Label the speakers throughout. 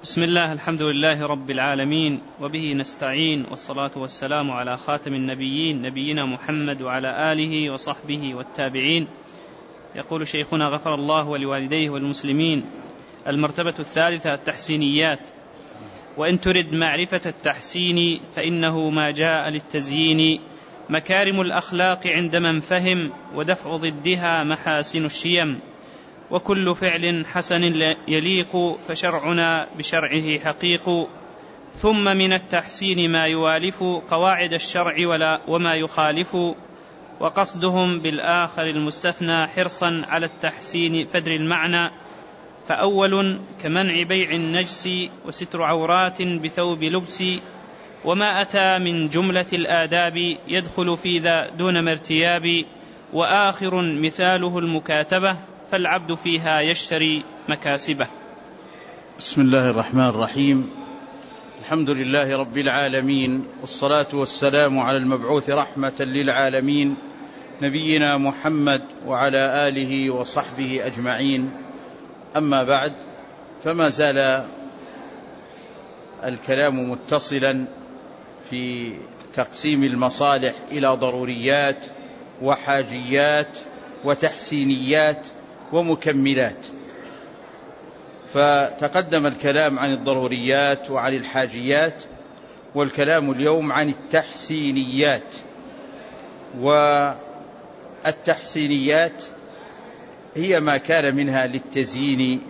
Speaker 1: بسم الله، الحمد لله رب العالمين، وبه نستعين، والصلاة والسلام على خاتم النبيين نبينا محمد وعلى آله وصحبه والتابعين. يقول شيخنا غفر الله ولوالديه والمسلمين: المرتبة الثالثة التحسينيات. وإن ترد معرفة التحسين فإنه ما جاء للتزيين، مكارم الأخلاق عند من فهم، ودفع ضدها محاسن الشيم، وكل فعل حسن يليق، فشرعنا بشرعه حقيق. ثم من التحسين ما يوالف قواعد الشرع وما يخالف، وقصدهم بالآخر المستثنى حرصا على التحسين فدر المعنى. فأول كمنع بيع النجس، وستر عورات بثوب لبس، وما أتى من جملة الآداب يدخل في ذا دون مرتياب. وآخر مثاله المكاتبة، فالعبد فيها يشتري مكاسبه.
Speaker 2: بسم الله الرحمن الرحيم. الحمد لله رب العالمين، والصلاة والسلام على المبعوث رحمة للعالمين نبينا محمد وعلى آله وصحبه أجمعين. أما بعد، فما زال الكلام متصلا في تقسيم المصالح إلى ضروريات وحاجيات وتحسينيات ومكملات. فتقدم الكلام عن الضروريات وعن الحاجيات، والكلام اليوم عن التحسينيات. والتحسينيات هي ما كان منها للتزيين،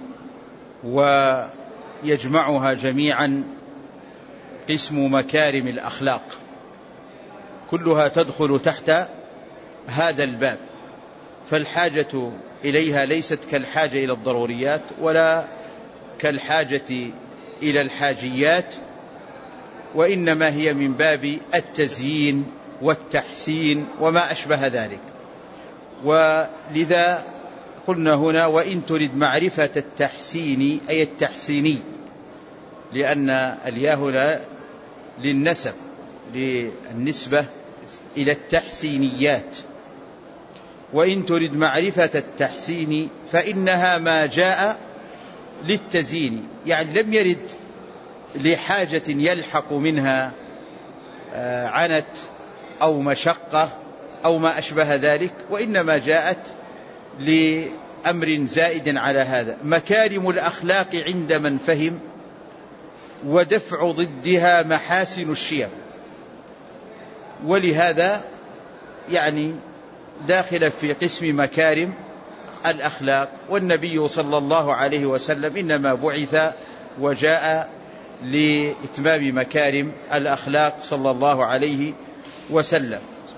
Speaker 2: ويجمعها جميعا قسم مكارم الأخلاق، كلها تدخل تحت هذا الباب. فالحاجة إليها ليست كالحاجة إلى الضروريات ولا كالحاجة إلى الحاجيات، وإنما هي من باب التزيين والتحسين وما أشبه ذلك. ولذا قلنا هنا: وإن تريد معرفة التحسين، أي التحسيني، لأن الياء هنا للنسب، للنسبة إلى التحسينيات. وإن تريد معرفة التحسين فإنها ما جاء للتزيين، يعني لم يرد لحاجة يلحق منها عنت أو مشقة أو ما أشبه ذلك، وإنما جاءت لأمر زائد على هذا. مكارم الأخلاق عند من فهم، ودفع ضدها محاسن الشيم. ولهذا يعني داخل في قسم مكارم الأخلاق. والنبي صلى الله عليه وسلم إنما بعث وجاء لإتمام مكارم الأخلاق صلى الله عليه وسلم.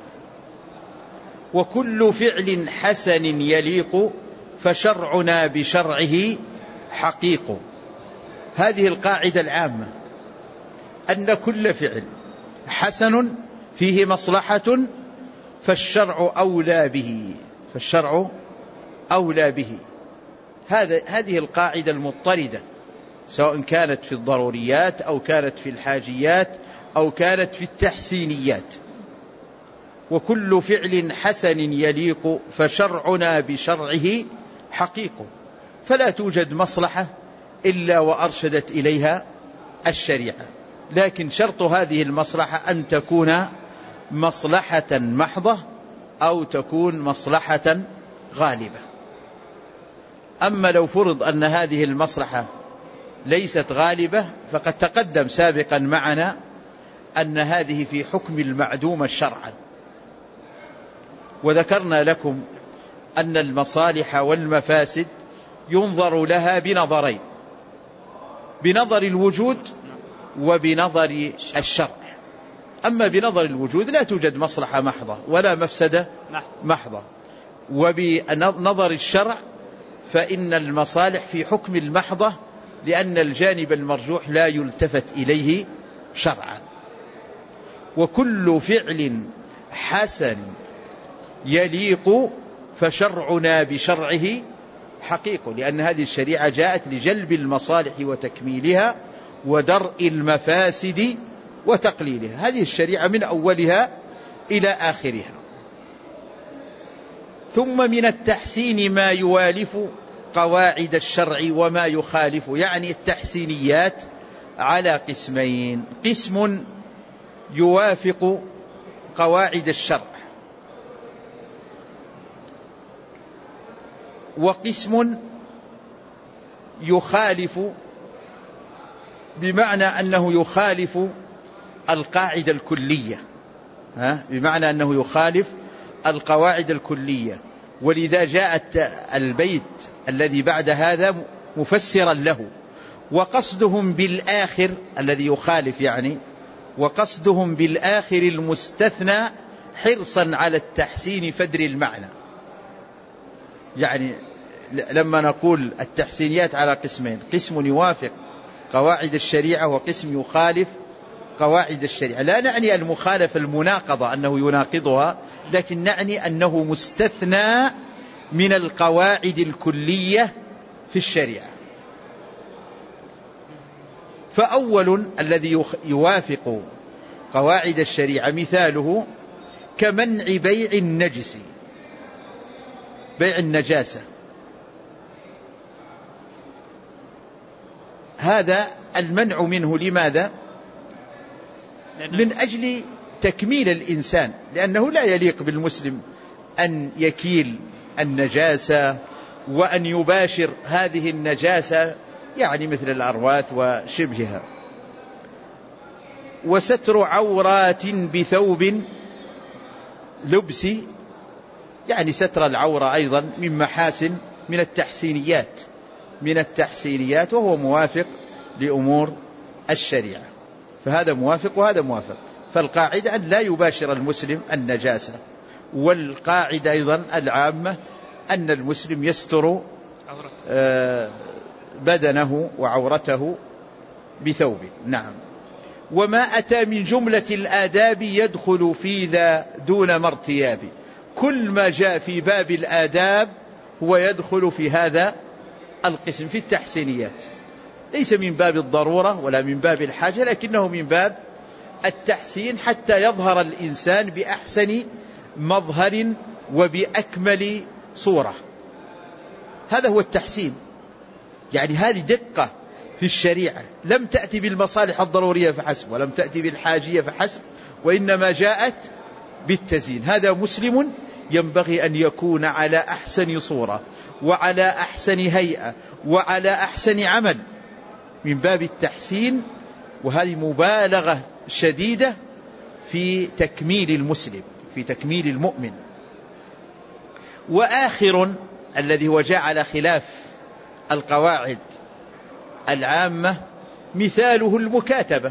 Speaker 2: وكل فعل حسن يليق، فشرعنا بشرعه حقيق. هذه القاعدة العامة، أن كل فعل حسن فيه مصلحة فالشرع أولى به، فالشرع أولى به. هذه القاعدة المضطردة، سواء كانت في الضروريات أو كانت في الحاجيات أو كانت في التحسينيات. وكل فعل حسن يليق، فشرعنا بشرعه حقيق. فلا توجد مصلحة إلا وأرشدت إليها الشريعة، لكن شرط هذه المصلحة أن تكون مصلحة محضة أو تكون مصلحة غالبة. أما لو فرض أن هذه المصلحة ليست غالبة، فقد تقدم سابقا معنا أن هذه في حكم المعدوم شرعا. وذكرنا لكم أن المصالح والمفاسد ينظر لها بنظرين: بنظر الوجود وبنظر الشرع. أما بنظر الوجود لا توجد مصلحة محضة ولا مفسدة محضة، وبنظر الشرع فإن المصالح في حكم المحضة، لأن الجانب المرجوح لا يلتفت إليه شرعا. وكل فعل حسن يليق، فشرعنا بشرعه حقيق، لأن هذه الشريعة جاءت لجلب المصالح وتكميلها ودرء المفاسد وتقليلها. هذه الشريعة من أولها إلى آخرها. ثم من التحسين ما يوالف قواعد الشرع وما يخالف، يعني التحسينيات على قسمين: قسم يوافق قواعد الشرع، وقسم يخالف، بمعنى أنه يخالف القاعدة الكلية، بمعنى أنه يخالف القواعد الكلية. ولذا جاءت البيت الذي بعد هذا مفسرا له: وقصدهم بالآخر الذي يخالف، يعني وقصدهم بالآخر المستثنى حرصا على التحسين فدر المعنى. يعني لما نقول التحسينيات على قسمين: قسم يوافق قواعد الشريعة وقسم يخالف قواعد الشريعة، لا نعني المخالفة المناقضة أنه يناقضها، لكن نعني أنه مستثنى من القواعد الكلية في الشريعة. فأول الذي يوافق قواعد الشريعة مثاله كمنع بيع النجس، بيع النجاسة. هذا المنع منه لماذا؟ من أجل تكميل الإنسان، لأنه لا يليق بالمسلم أن يكيل النجاسة وأن يباشر هذه النجاسة، يعني مثل الأرواث وشبهها. وستر عورات بثوب لبس، يعني ستر العورة أيضا من محاسن، من التحسينيات، وهو موافق لأمور الشريعة. فهذا موافق وهذا موافق. فالقاعدة أن لا يباشر المسلم النجاسة، والقاعدة أيضا العامة أن المسلم يستر بدنه وعورته بثوب. نعم. وما أتى من جملة الآداب يدخل في ذا دون مرتياب. كل ما جاء في باب الآداب هو يدخل في هذا القسم في التحسينيات، ليس من باب الضرورة ولا من باب الحاجة، لكنه من باب التحسين حتى يظهر الإنسان بأحسن مظهر وبأكمل صورة. هذا هو التحسين. يعني هذه دقة في الشريعة، لم تأتي بالمصالح الضرورية فحسب، ولم تأتي بالحاجية فحسب، وإنما جاءت بالتزيين. هذا مسلم ينبغي أن يكون على أحسن صورة وعلى أحسن هيئة وعلى أحسن عمل، من باب التحسين. وهذه مبالغة شديدة في تكميل المسلم، في تكميل المؤمن. وآخر الذي هو جاء على خلاف القواعد العامة مثاله المكاتبة،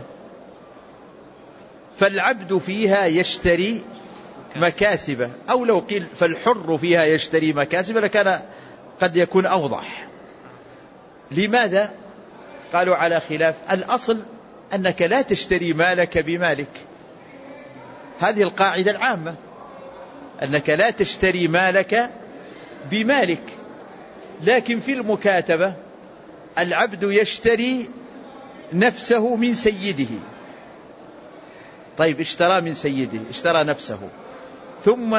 Speaker 2: فالعبد فيها يشتري مكاسبه، أو لو قيل فالحر فيها يشتري مكاسبه لكان قد يكون أوضح. لماذا؟ قالوا على خلاف. الأصل أنك لا تشتري مالك بمالك، هذه القاعدة العامة، أنك لا تشتري مالك بمالك. لكن في المكاتبة العبد يشتري نفسه من سيده. طيب، اشترى من سيده، اشترى نفسه، ثم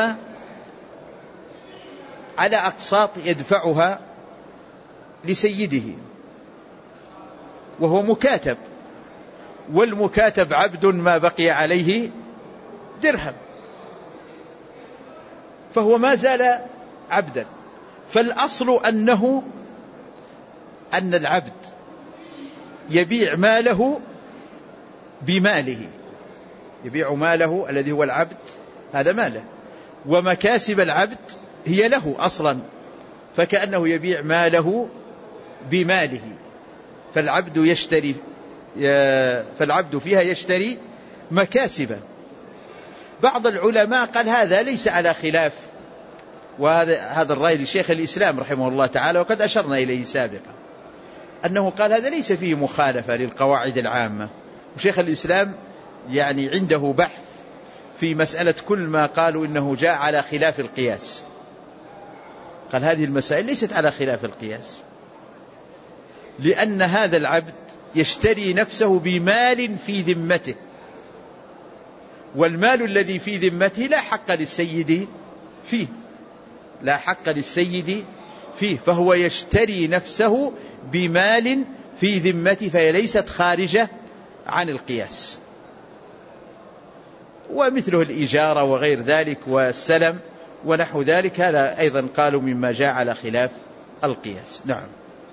Speaker 2: على أقساط يدفعها لسيده وهو مكاتب، والمكاتب عبد ما بقي عليه درهم، فهو ما زال عبدا. فالأصل أن العبد يبيع ماله بماله، يبيع ماله الذي هو العبد، هذا ماله، ومكاسب العبد هي له أصلا، فكأنه يبيع ماله بماله. فالعبد فيها يشتري مكاسبه. بعض العلماء قال هذا ليس على خلاف، وهذا الرأي لشيخ الإسلام رحمه الله تعالى، وقد أشرنا إليه سابقا، أنه قال هذا ليس فيه مخالفة للقواعد العامة. وشيخ الإسلام يعني عنده بحث في مسألة كل ما قالوا إنه جاء على خلاف القياس، قال هذه المسائل ليست على خلاف القياس، لأن هذا العبد يشتري نفسه بمال في ذمته، والمال الذي في ذمته لا حق للسيد فيه، لا حق للسيد فيه، فهو يشتري نفسه بمال في ذمته، فهي ليست خارجة عن القياس. ومثله الإجارة وغير ذلك والسلم ونحو ذلك، هذا أيضا قالوا مما جاء على خلاف القياس. نعم.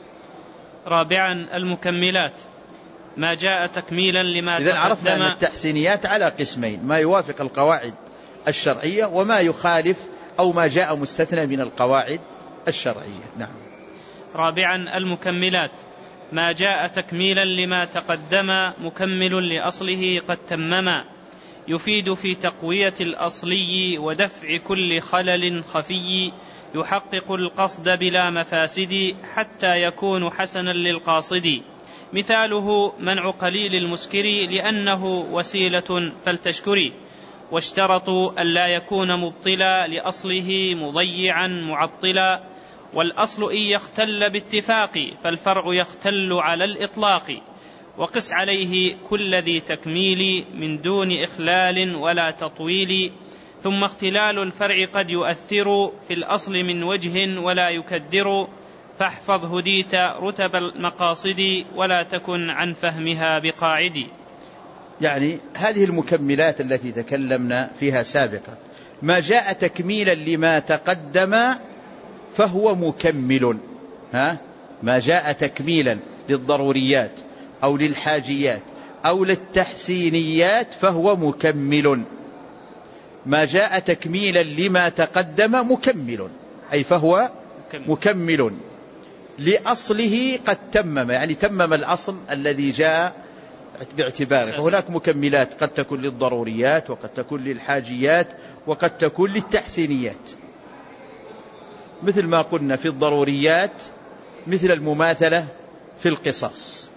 Speaker 1: رابعا المكملات، ما جاء تكميلا لما
Speaker 2: إذن عرفنا أن التحسينيات على قسمين: ما يوافق القواعد الشرعية وما يخالف أو ما جاء مستثنى من القواعد الشرعية. نعم.
Speaker 1: رابعا المكملات، ما جاء تكميلا لما تقدم مكمل لأصله قد تمما، يفيد في تقوية الأصلي ودفع كل خلل خفي، يحقق القصد بلا مفاسد حتى يكون حسنا للقاصد. مثاله منع قليل المسكر لأنه وسيلة فلتشكري، واشترطوا ألا يكون مبطلا لأصله مضيعا معطلا، والأصل إن يختل باتفاق فالفرع يختل على الإطلاق، وقس عليه كل ذي تكميل من دون إخلال ولا تطويل، ثم اختلال الفرع قد يؤثر في الأصل من وجه ولا يكدر، فاحفظ هديت رتب المقاصد ولا تكن عن فهمها بقاعد.
Speaker 2: يعني هذه المكملات التي تكلمنا فيها سابقا، ما جاء تكميلا لما تقدم فهو مكمل. ما جاء تكميلا للضروريات أو للحاجيات أو للتحسينيات فهو مكمل. ما جاء تكميلا لما تقدم مكمل، أي فهو مكمل لأصله قد تمم، يعني تمم الأصل الذي جاء باعتباره. فهناك مكملات قد تكون للضروريات وقد تكون للحاجيات وقد تكون للتحسينيات، مثل ما قلنا في الضروريات مثل المماثلة في القصاص،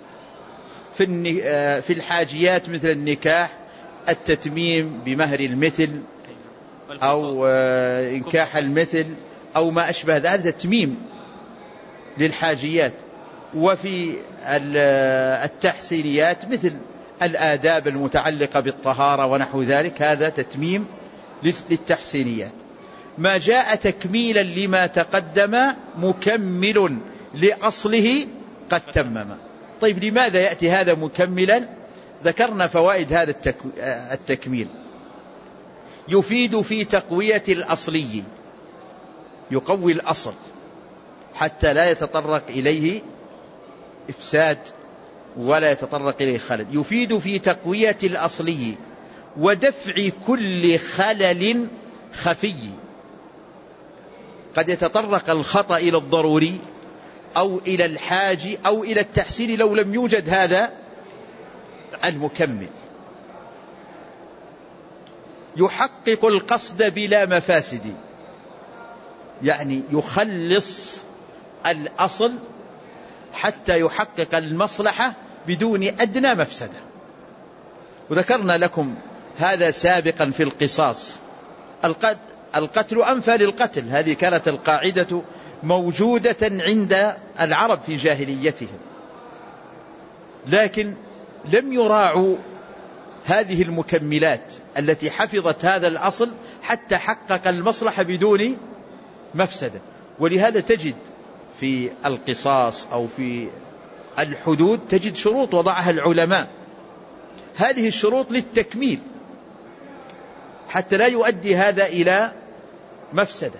Speaker 2: في الحاجيات مثل النكاح التتميم بمهر المثل أو إنكاح المثل أو ما أشبه هذا تتميم للحاجيات. وفي التحسينيات مثل الآداب المتعلقة بالطهارة ونحو ذلك، هذا تتميم للتحسينيات. ما جاء تكميلا لما تقدم مكمل لأصله قد تمم. طيب لماذا يأتي هذا مكملا؟ ذكرنا فوائد هذا التكميل: يفيد في تقوية الأصلي، يقوي الأصل حتى لا يتطرق إليه إفساد ولا يتطرق إليه خلل. يفيد في تقوية الأصلي ودفع كل خلل خفي، قد يتطرق الخطأ إلى الضروري أو إلى الحاج أو إلى التحسين لو لم يوجد هذا المكمل. يحقق القصد بلا مفاسد، يعني يخلص الأصل حتى يحقق المصلحة بدون أدنى مفسدة. وذكرنا لكم هذا سابقا في القصاص: القتل أنفى للقتل، هذه كانت القاعدة موجودة عند العرب في جاهليتهم، لكن لم يراعوا هذه المكملات التي حفظت هذا الأصل حتى حقق المصلحة بدون مفسدة. ولهذا تجد في القصاص أو في الحدود تجد شروط وضعها العلماء، هذه الشروط للتكميل حتى لا يؤدي هذا إلى مفسدة.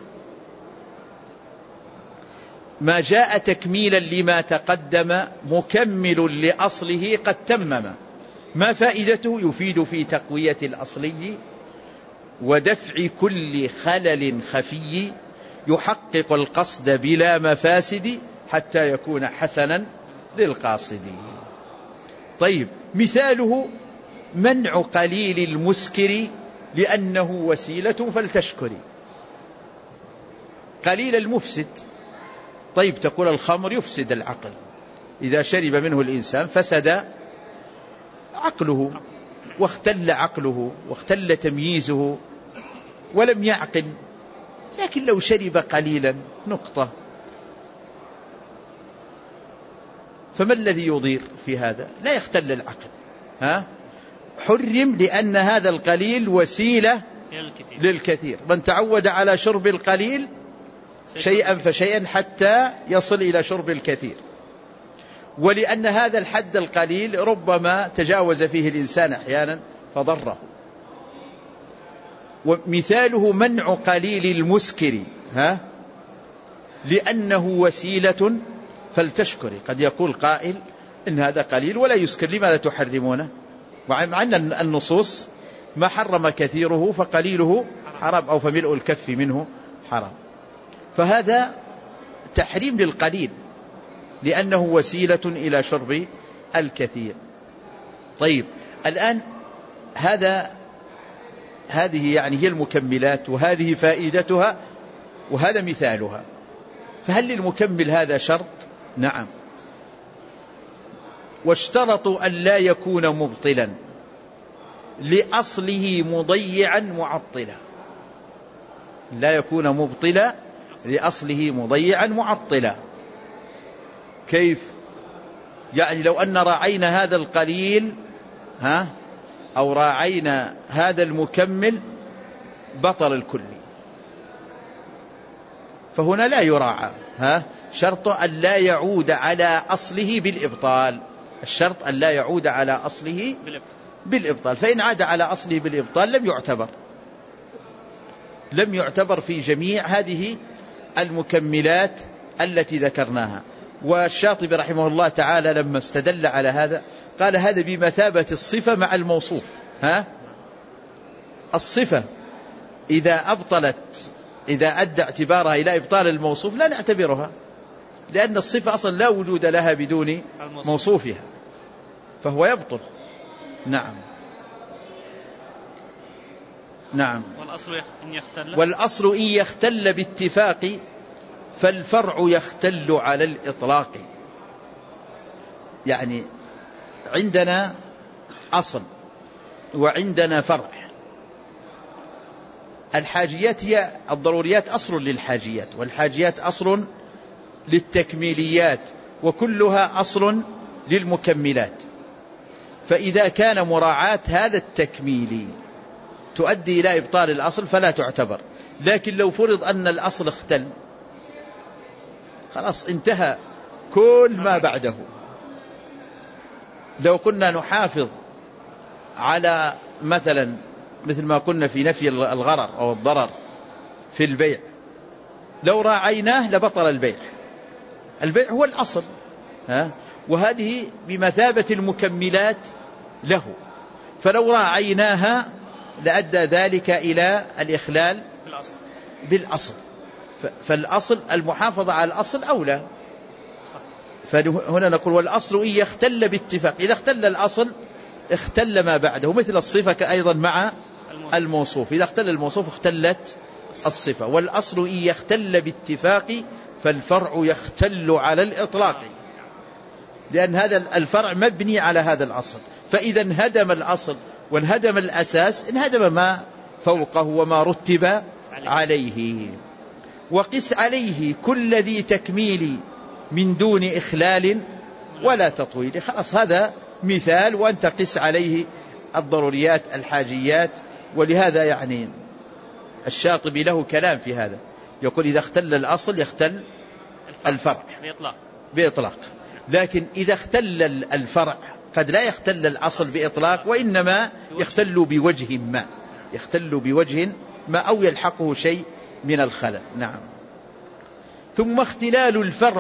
Speaker 2: ما جاء تكميلا لما تقدم مكمل لأصله قد تمم. ما فائدته؟ يفيد في تقوية الأصلي ودفع كل خلل خفي، يحقق القصد بلا مفاسد حتى يكون حسنا للقاصد. طيب، مثاله منع قليل المسكر لأنه وسيلة فلتشكري. قليل المفسد، طيب تقول الخمر يفسد العقل، إذا شرب منه الإنسان فسد عقله واختل عقله واختل تمييزه ولم يعقل. لكن لو شرب قليلا نقطة، فما الذي يضير في هذا؟ لا يختل العقل. حرم لأن هذا القليل وسيلة للكثير. من تعود على شرب القليل شيئا فشيئا حتى يصل إلى شرب الكثير. ولأن هذا الحد القليل ربما تجاوز فيه الإنسان أحيانا فضره. ومثاله منع قليل المسكر لأنه وسيلة فلتشكري. قد يقول قائل إن هذا قليل ولا يسكر، لماذا تحرمونه؟ مع أن النصوص ما حرم كثيره فقليله حرام، أو فملء الكف منه حرام. فهذا تحريم للقليل لأنه وسيلة إلى شرب الكثير. طيب الآن هذه يعني هي المكملات، وهذه فائدتها، وهذا مثالها. فهل للمكمل هذا شرط؟ نعم. واشترطوا أن لا يكون مبطلا لأصله مضيعا معطلا. لا يكون مبطلا لأصله مضيعا معطلا. كيف؟ يعني لو أن راعينا هذا القليل أو راعينا هذا المكمل بطل الكل، فهنا لا يراعى. شرط أن لا يعود على أصله بالإبطال. الشرط أن لا يعود على أصله بالإبطال. فإن عاد على أصله بالإبطال لم يعتبر في جميع هذه المكملات التي ذكرناها. والشاطبي رحمه الله تعالى لما استدل على هذا قال هذا بمثابة الصفة مع الموصوف. الصفة إذا أدى اعتبارها إلى إبطال الموصوف لا نعتبرها، لأن الصفة أصلا لا وجود لها بدون موصوفها، فهو يبطل. نعم. والأصل إن يختل باتفاق فالفرع يختل على الإطلاق. يعني عندنا أصل وعندنا فرع. الحاجيات هي الضروريات أصل للحاجيات، والحاجيات أصل للتكميليات، وكلها أصل للمكملات. فإذا كان مراعاة هذا التكميلي تؤدي إلى إبطال الأصل فلا تعتبر. لكن لو فرض أن الأصل اختل خلاص انتهى كل ما بعده. لو كنا نحافظ على مثل ما قلنا في نفي الغرر أو الضرر في البيع، لو راعيناه لبطل البيع. البيع هو الأصل، وهذه بمثابة المكملات له. فلو راعيناها لأدى ذلك إلى الإخلال بالأصل. فالأصل المحافظة على الأصل أولى. فهنا نقول والأصل إن يختل باتفاق. إذا اختل الأصل اختل ما بعده، مثل الصفة أيضا مع الموصوف. إذا اختل الموصوف اختلت الصفة. والأصل إن يختل باتفاق فالفرع يختل على الإطلاق، لأن هذا الفرع مبني على هذا الأصل. فإذا انهدم الأصل وانهدم الأساس انهدم ما فوقه وما رتب عليه. وقس عليه كل ذي تكميل من دون إخلال ولا تطويل. خلاص هذا مثال، وأنت قس عليه الضروريات الحاجيات. ولهذا يعني الشاطبي له كلام في هذا، يقول إذا اختل الأصل يختل الفرع بإطلاق. لكن إذا اختل الفرع قد لا يختل الأصل بإطلاق، وإنما يختل بوجه ما أو يلحقه شيء من الخلل. نعم. ثم اختلال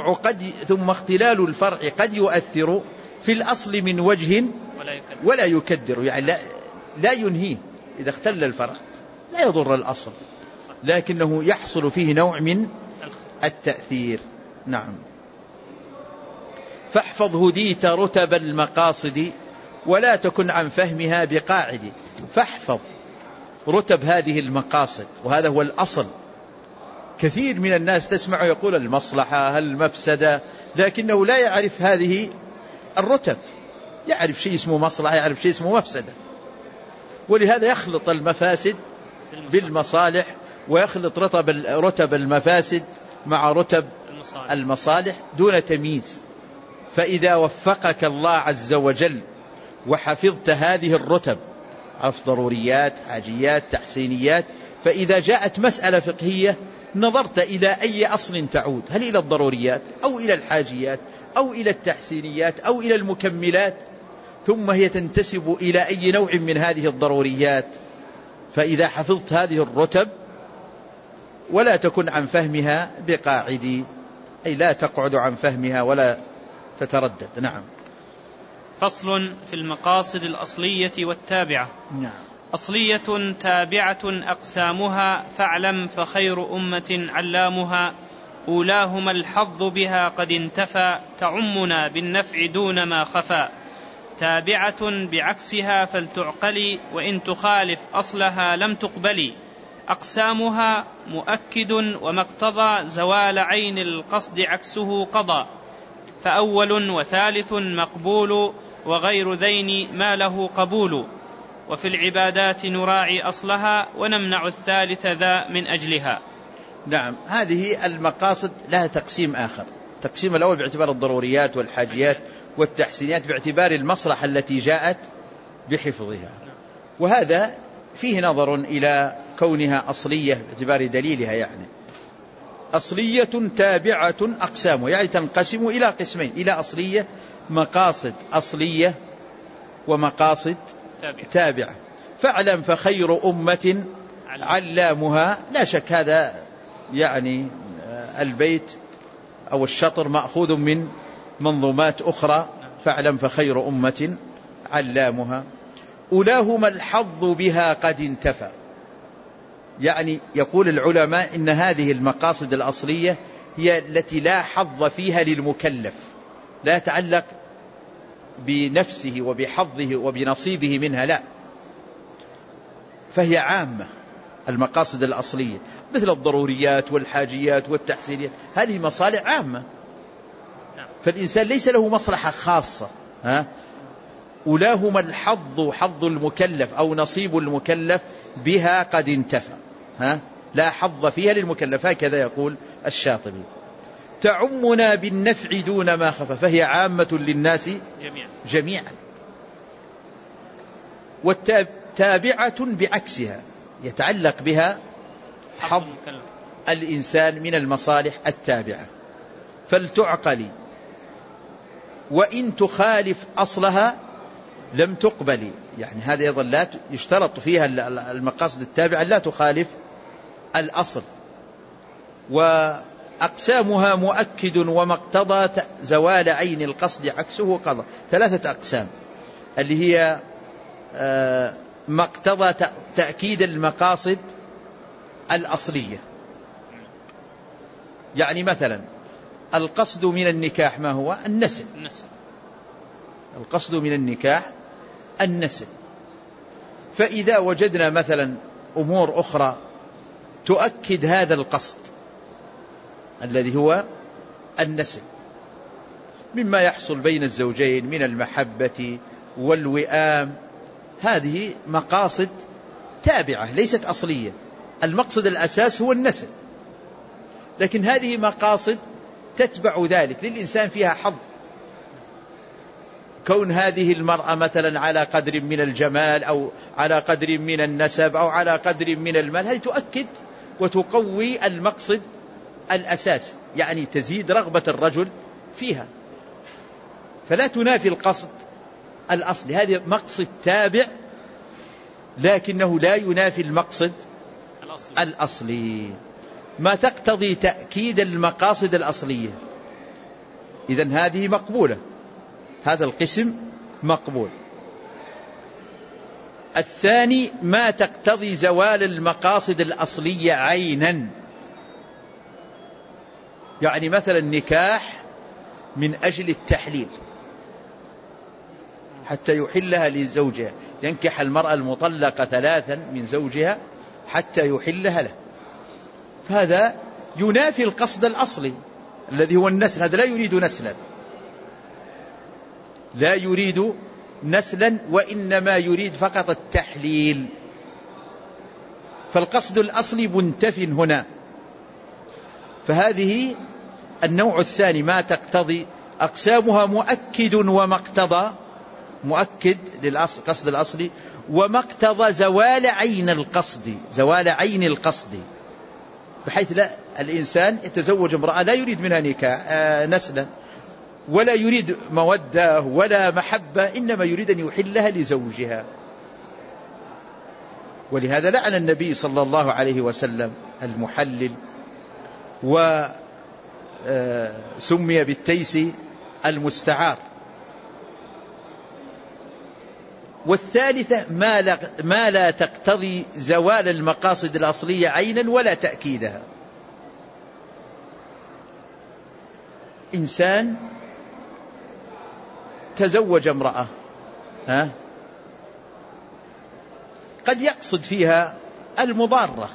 Speaker 2: الفرع قد يؤثر في الأصل من وجه ولا يكدر. يعني لا ينهيه. إذا اختل الفرع لا يضر الأصل، لكنه يحصل فيه نوع من التأثير. نعم. فاحفظ هديت رتب المقاصد ولا تكن عن فهمها بقاعد. فاحفظ رتب هذه المقاصد، وهذا هو الأصل. كثير من الناس تسمع يقول المصلحة المفسدة، لكنه لا يعرف هذه الرتب. يعرف شيء اسمه مصلحة، يعرف شيء اسمه مفسدة. ولهذا يخلط المفاسد بالمصالح، ويخلط رتب المفاسد مع رتب المصالح دون تمييز. فإذا وفقك الله عز وجل وحفظت هذه الرتب، عرفت ضروريات، حاجيات، تحسينيات، فإذا جاءت مسألة فقهية نظرت إلى أي أصل تعود، هل إلى الضروريات أو إلى الحاجيات أو إلى التحسينيات أو إلى المكملات، ثم هي تنتسب إلى أي نوع من هذه الضروريات. فإذا حفظت هذه الرتب ولا تكن عن فهمها بقاعدي، أي لا تقعد عن فهمها ولا تتردد. نعم.
Speaker 1: فصل في المقاصد الأصلية والتابعة.
Speaker 2: نعم.
Speaker 1: أصلية تابعة أقسامها فاعلم فخير أمة علامها، أولاهما الحظ بها قد انتفى تعمنا بالنفع دون ما خفى، تابعة بعكسها فلتعقلي وإن تخالف أصلها لم تقبلي، أقسامها مؤكد وما اقتضى زوال عين القصد عكسه قضى، فأول وثالث مقبول وغير ذين ما له قبول، وفي العبادات نراعي أصلها ونمنع الثالث ذا من أجلها.
Speaker 2: نعم. هذه المقاصد لها تقسيم آخر، تقسيم الأول باعتبار الضروريات والحاجيات والتحسينيات باعتبار المصلحة التي جاءت بحفظها، وهذا فيه نظر إلى كونها أصلية باعتبار دليلها. يعني أصلية تابعة أقسامه، يعني تنقسم إلى قسمين، إلى أصلية مقاصد أصلية ومقاصد تابعة. فاعلم فخير أمة علامها، لا شك هذا يعني البيت أو الشطر مأخوذ من منظومات أخرى. فاعلم فخير أمة علامها، أولاهما الحظ بها قد انتفى. يعني يقول العلماء إن هذه المقاصد الأصلية هي التي لا حظ فيها للمكلف، لا يتعلق بنفسه وبحظه وبنصيبه منها، لا، فهي عامة. المقاصد الأصلية مثل الضروريات والحاجيات والتحسينيات، هذه مصالح عامة، فالإنسان ليس له مصلحة خاصة. أولاهما الحظ، حظ المكلف أو نصيب المكلف بها قد انتفى، لا حظ فيها للمكلف، هكذا يقول الشاطبي. تعمنا بالنفع دون ما خفى، فهي عامة للناس جميعا. والتابعة بعكسها، يتعلق بها حظ الإنسان من المصالح التابعة، فلتعقلي وإن تخالف أصلها لم تقبلي. يعني هذا أيضا لا يشترط فيها المقاصد التابعة لا تخالف الأصل. وأقسامها مؤكد وما اقتضى زوال عين القصد عكسه قضى. 3 أقسام، اللي هي ما اقتضى تأكيد المقاصد الأصلية. يعني مثلا القصد من النكاح ما هو؟ النسل. القصد من النكاح النسل. فإذا وجدنا مثلا أمور أخرى تؤكد هذا القصد الذي هو النسل، مما يحصل بين الزوجين من المحبة والوئام، هذه مقاصد تابعة ليست أصلية. المقصد الأساس هو النسل، لكن هذه مقاصد تتبع ذلك، للإنسان فيها حظ. كون هذه المرأة مثلا على قدر من الجمال أو على قدر من النسب أو على قدر من المال، هذه تؤكد وتقوي المقصد الأساس، يعني تزيد رغبة الرجل فيها، فلا تنافي القصد الأصلي. هذا مقصد تابع لكنه لا ينافي المقصد الأصلي. ما تقتضي تأكيد المقاصد الأصلية، إذن هذه مقبولة، هذا القسم مقبول. الثاني ما تقتضي زوال المقاصد الأصلية عينا، يعني مثلا النكاح من أجل التحليل حتى يحلها لزوجها، ينكح المرأة المطلقة 3 من زوجها حتى يحلها له، فهذا ينافي القصد الأصلي الذي هو النسل. هذا لا يريد نسلا، لا يريد نسلا، وإنما يريد فقط التحليل، فالقصد الأصلي منتف هنا. فهذه النوع الثاني ما تقتضي أقسامها مؤكد وما اقتضى، مؤكد للقصد الأصلي وما اقتضى زوال عين القصد، زوال عين القصد، بحيث لا الإنسان يتزوج امرأة لا يريد منها نسلا ولا يريد مودة ولا محبة، إنما يريد أن يحلها لزوجها. ولهذا لعن النبي صلى الله عليه وسلم المحلل، وسمي بالتيس المستعار. والثالثة ما لا تقتضي زوال المقاصد الأصلية عينا ولا تأكيدها. إنسان تزوج امرأة قد يقصد فيها المضارة،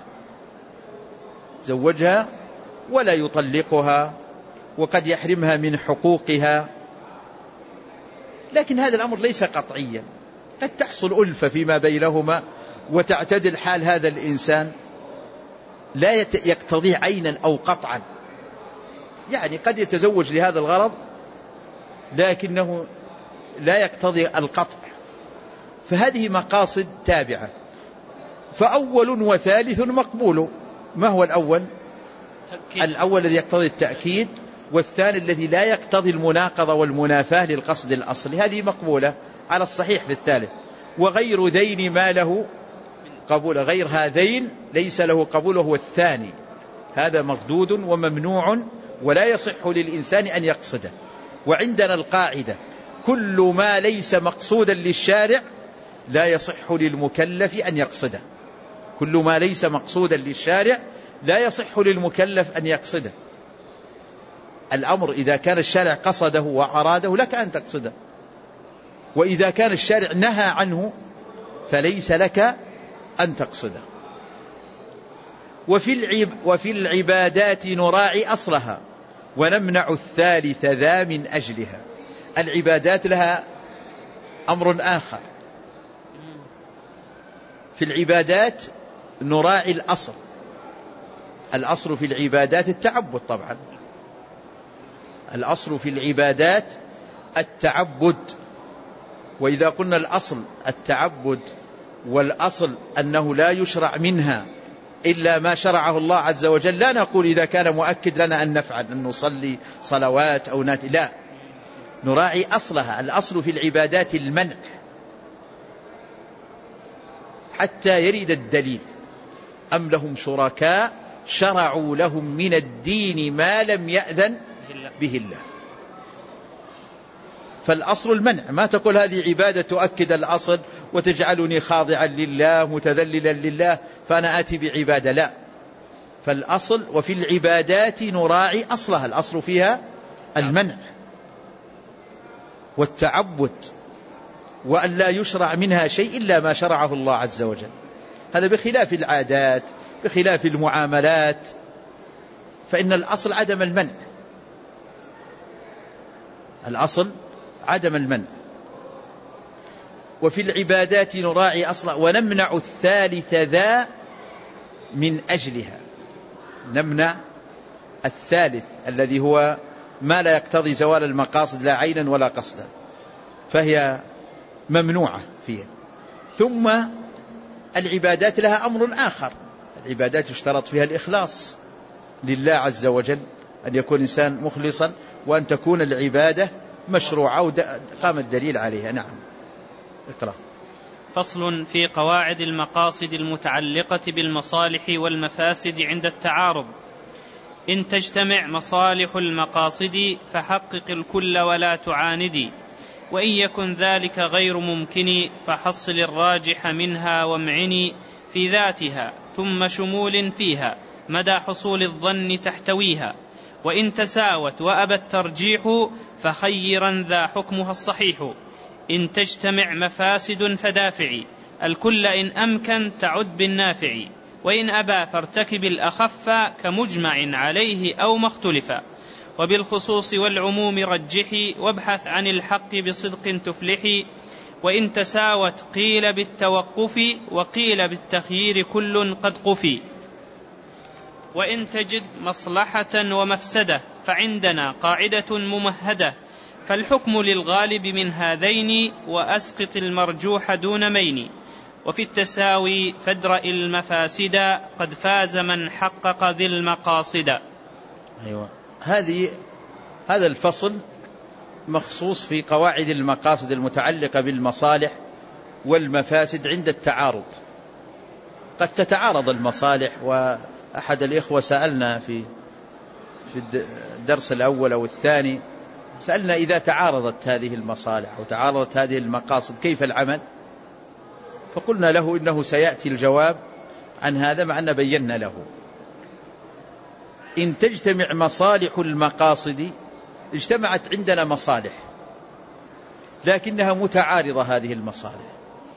Speaker 2: زوجها ولا يطلقها وقد يحرمها من حقوقها، لكن هذا الأمر ليس قطعيا، قد تحصل ألفة فيما بينهما وتعتدل حال هذا الإنسان، لا يقتضيه عينا أو قطعا. يعني قد يتزوج لهذا الغرض لكنه لا يقتضي القطع، فهذه مقاصد تابعة. فأول وثالث مقبول. ما هو الأول؟ الأول الذي يقتضي التأكيد، والثاني الذي لا يقتضي المناقضة والمنافاة للقصد الأصلي، هذه مقبولة على الصحيح في الثالث. وغير ذين ما له قبول، غير هذين ليس له قبول، وهو الثاني، هذا مردود وممنوع ولا يصح للإنسان أن يقصده. وعندنا القاعدة: كل ما ليس مقصودا للشارع لا يصح للمكلف أن يقصده. كل ما ليس مقصودا للشارع لا يصح للمكلف أن يقصده. الأمر إذا كان الشارع قصده وأراده لك أن تقصده، وإذا كان الشارع نهى عنه فليس لك أن تقصده. وفي العبادات نراعي أصلها ونمنع الثالث ذا من أجلها. العبادات لها أمر آخر. في العبادات نراعي الأصل. الأصل في العبادات التعبد، طبعا الأصل في العبادات التعبد. وإذا قلنا الأصل التعبد والأصل أنه لا يشرع منها إلا ما شرعه الله عز وجل، لا نقول إذا كان مؤكد لنا أن نفعل، أن نصلي صلوات أو ناتي، لا، نراعي أصلها. الأصل في العبادات المنع حتى يرد الدليل. أم لهم شركاء شرعوا لهم من الدين ما لم يأذن به الله. فالأصل المنع. ما تقول هذه عبادة تؤكد الأصل وتجعلني خاضعا لله متذللا لله فأنا آتي بعبادة، لا. فالأصل وفي العبادات نراعي أصلها. الأصل فيها المنع والتعبد، وأن لا يشرع منها شيء إلا ما شرعه الله عز وجل. هذا بخلاف العادات، بخلاف المعاملات، فإن الأصل عدم المنع. الأصل عدم المنع. وفي العبادات نراعي أصلا ونمنع الثالث ذا من أجلها. نمنع الثالث الذي هو ما لا يقتضي زوال المقاصد لا عينا ولا قصدا، فهي ممنوعة فيها. ثم العبادات لها أمر آخر. العبادات يشترط فيها الإخلاص لله عز وجل، أن يكون إنسان مخلصا، وأن تكون العبادة مشروعة وقام الدليل عليها. نعم. اقرأ.
Speaker 1: فصل في قواعد المقاصد المتعلقة بالمصالح والمفاسد عند التعارض. إن تجتمع مصالح المقاصد فحقق الكل ولا تعاندي، وإن يكن ذلك غير ممكن فحصل الراجح منها وامعني في ذاتها ثم شمول فيها مدى حصول الظن تحتويها. وإن تساوت وأبى الترجيح فخيرا ذا حكمها الصحيح. إن تجتمع مفاسد فدافعي الكل إن أمكن تعد بالنافع، وإن أبى فارتكب الأخف كمجمع عليه أو مختلفا. وبالخصوص والعموم رجحي وابحث عن الحق بصدق تفلحي. وإن تساوت قيل بالتوقف وقيل بالتخيير كل قد قفي. وإن تجد مصلحة ومفسدة فعندنا قاعدة ممهدة، فالحكم للغالب من هذين وأسقط المرجوح دون مين. وفي التساوي فادرأ المفاسد قد فاز من حقق ذي المقاصد.
Speaker 2: أيوة. هذا الفصل مخصوص في قواعد المقاصد المتعلقة بالمصالح والمفاسد عند التعارض. قد تتعارض المصالح، وأحد الإخوة سألنا في الدرس الأول أو الثاني، سألنا إذا تعارضت هذه المصالح أو تعارضت هذه المقاصد كيف العمل؟ فقلنا له إنه سيأتي الجواب عن هذا، مع أن بينا له إن تجتمع مصالح المقاصد. اجتمعت عندنا مصالح لكنها متعارضة هذه المصالح،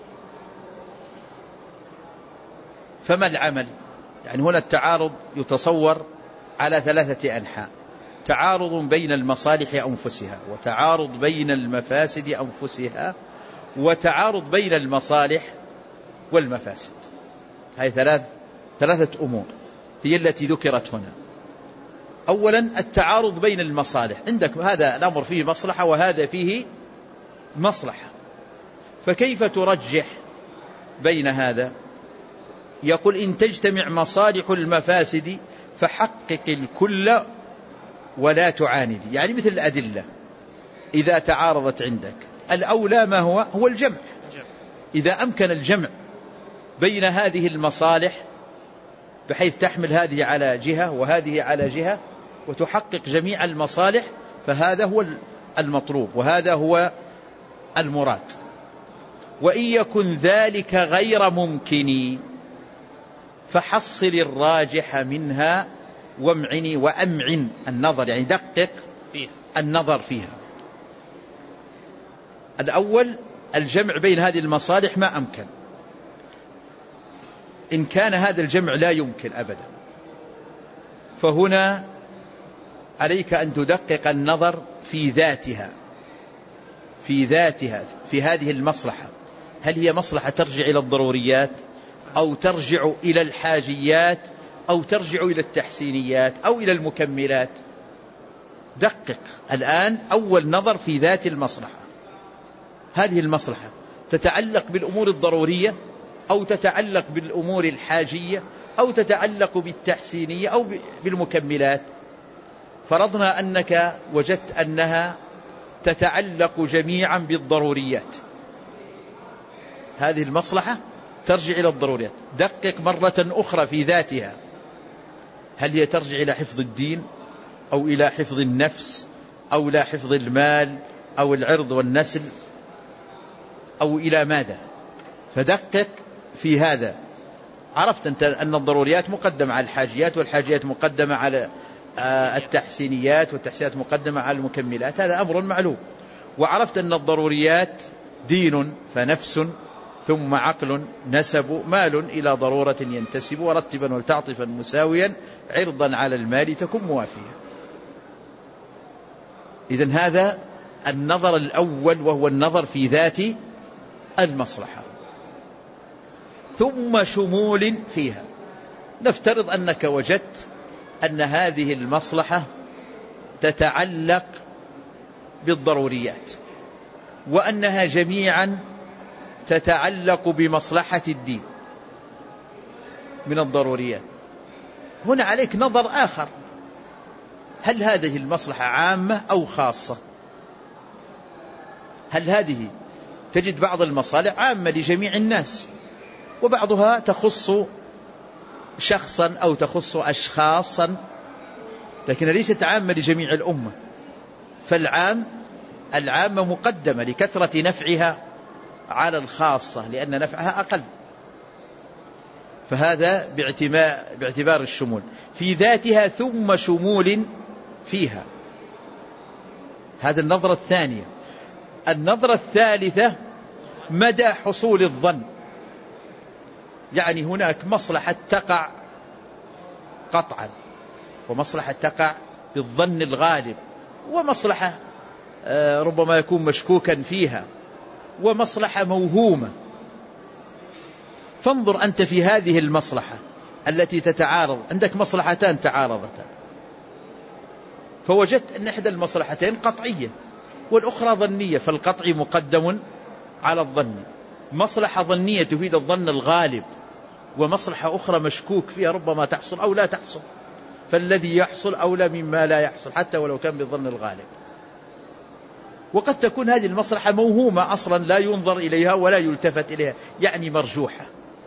Speaker 2: فما العمل؟ يعني هنا التعارض يتصور على 3 أنحاء: تعارض بين المصالح أنفسها، وتعارض بين المفاسد أنفسها، وتعارض بين المصالح والمفاسد. هذه 3 أمور هي التي ذكرت هنا. أولا التعارض بين المصالح، عندك هذا الأمر فيه مصلحة وهذا فيه مصلحة، فكيف ترجح بين هذا؟ يقول إن تجتمع مصالح المفاسد فحقق الكل ولا تعاند. يعني مثل الأدلة إذا تعارضت عندك، الأولى ما هو الجمع. إذا أمكن الجمع بين هذه المصالح بحيث تحمل هذه على جهة وهذه على جهة وتحقق جميع المصالح، فهذا هو المطلوب وهذا هو المراد. وإن يكن ذلك غير ممكن فحصل الراجح منها وأمعن النظر، يعني دقق النظر فيها. الأول الجمع بين هذه المصالح ما أمكن. إن كان هذا الجمع لا يمكن أبدا، فهنا عليك أن تدقق النظر في ذاتها في هذه المصلحة. هل هي مصلحة ترجع إلى الضروريات، أو ترجع إلى الحاجيات، أو ترجع إلى التحسينيات، أو إلى المكملات؟ دقق الآن أول نظر في ذات المصلحة. هذه المصلحة تتعلق بالأمور الضرورية، أو تتعلق بالأمور الحاجية، أو تتعلق بالتحسينية، أو بالمكملات؟ فرضنا أنك وجدت أنها تتعلق جميعا بالضروريات، هذه المصلحة ترجع إلى الضروريات. دقق مرة أخرى في ذاتها، هل هي ترجع إلى حفظ الدين، أو إلى حفظ النفس، أو إلى حفظ المال، أو العرض والنسل، أو إلى ماذا؟ فدقق في هذا. عرفت أنت أن الضروريات مقدمة على الحاجيات، والحاجيات مقدمة على التحسينيات، والتحسينيات مقدمة على المكملات، هذا أمر معلوم. وعرفت أن الضروريات دين فنفس ثم عقل نسب مال إلى ضرورة ينتسب ورتبا ولتعطفا مساويا عرضا على المال تكن موافيا. إذن هذا النظر الأول، وهو النظر في ذات المصلحة. ثم شمول فيها. نفترض أنك وجدت أن هذه المصلحة تتعلق بالضروريات، وأنها جميعا تتعلق بمصلحة الدين من الضروريات. هنا عليك نظر آخر: هل هذه المصلحة عامة أو خاصة؟ هل هذه تجد بعض المصالح عامة لجميع الناس، وبعضها تخص شخصا أو تخص أشخاصا، لكن ليست عامة لجميع الأمة. العامة مقدمة لكثرة نفعها على الخاصة، لأن نفعها أقل. فهذا باعتبار الشمول في ذاتها. ثم شمول فيها، هذا النظرة الثانية. النظرة الثالثة مدى حصول الظن. يعني هناك مصلحة تقع قطعا، ومصلحة تقع بالظن الغالب، ومصلحة ربما يكون مشكوكا فيها، ومصلحة موهومة. فانظر أنت في هذه المصلحة التي تتعارض، عندك مصلحتان تعارضتان، فوجدت أن إحدى المصلحتين قطعية والأخرى ظنية، فالقطعي مقدم على الظن. مصلحة ظنية تفيد الظن الغالب، ومصلحة أخرى مشكوك فيها ربما تحصل أو لا تحصل، فالذي يحصل أولى مما لا يحصل حتى ولو كان بالظن الغالب. وقد تكون هذه المصلحة موهومة أصلا لا ينظر إليها ولا يلتفت إليها، يعني مرجوحة.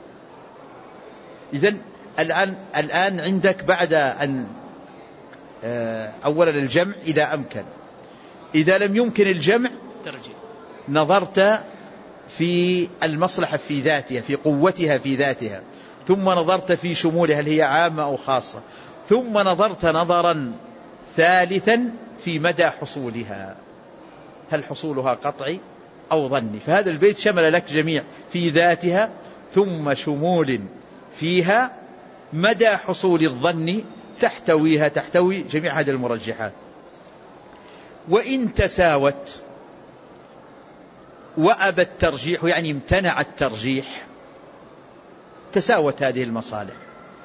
Speaker 2: إذن الآن عندك بعد أن أولا الجمع إذا أمكن، إذا لم يمكن الجمع نظرت في المصلحة في ذاتها، في قوتها في ذاتها، ثم نظرت في شمولها هل هي عامة أو خاصة، ثم نظرت نظرا ثالثا في مدى حصولها، هل حصولها قطعي أو ظني. فهذا البيت شمل لك جميع في ذاتها ثم شمول فيها مدى حصول الظن تحتوي جميع هذه المرجحات. وإن تساوت وأبى الترجيح، يعني امتنع الترجيح، تساوت هذه المصالح،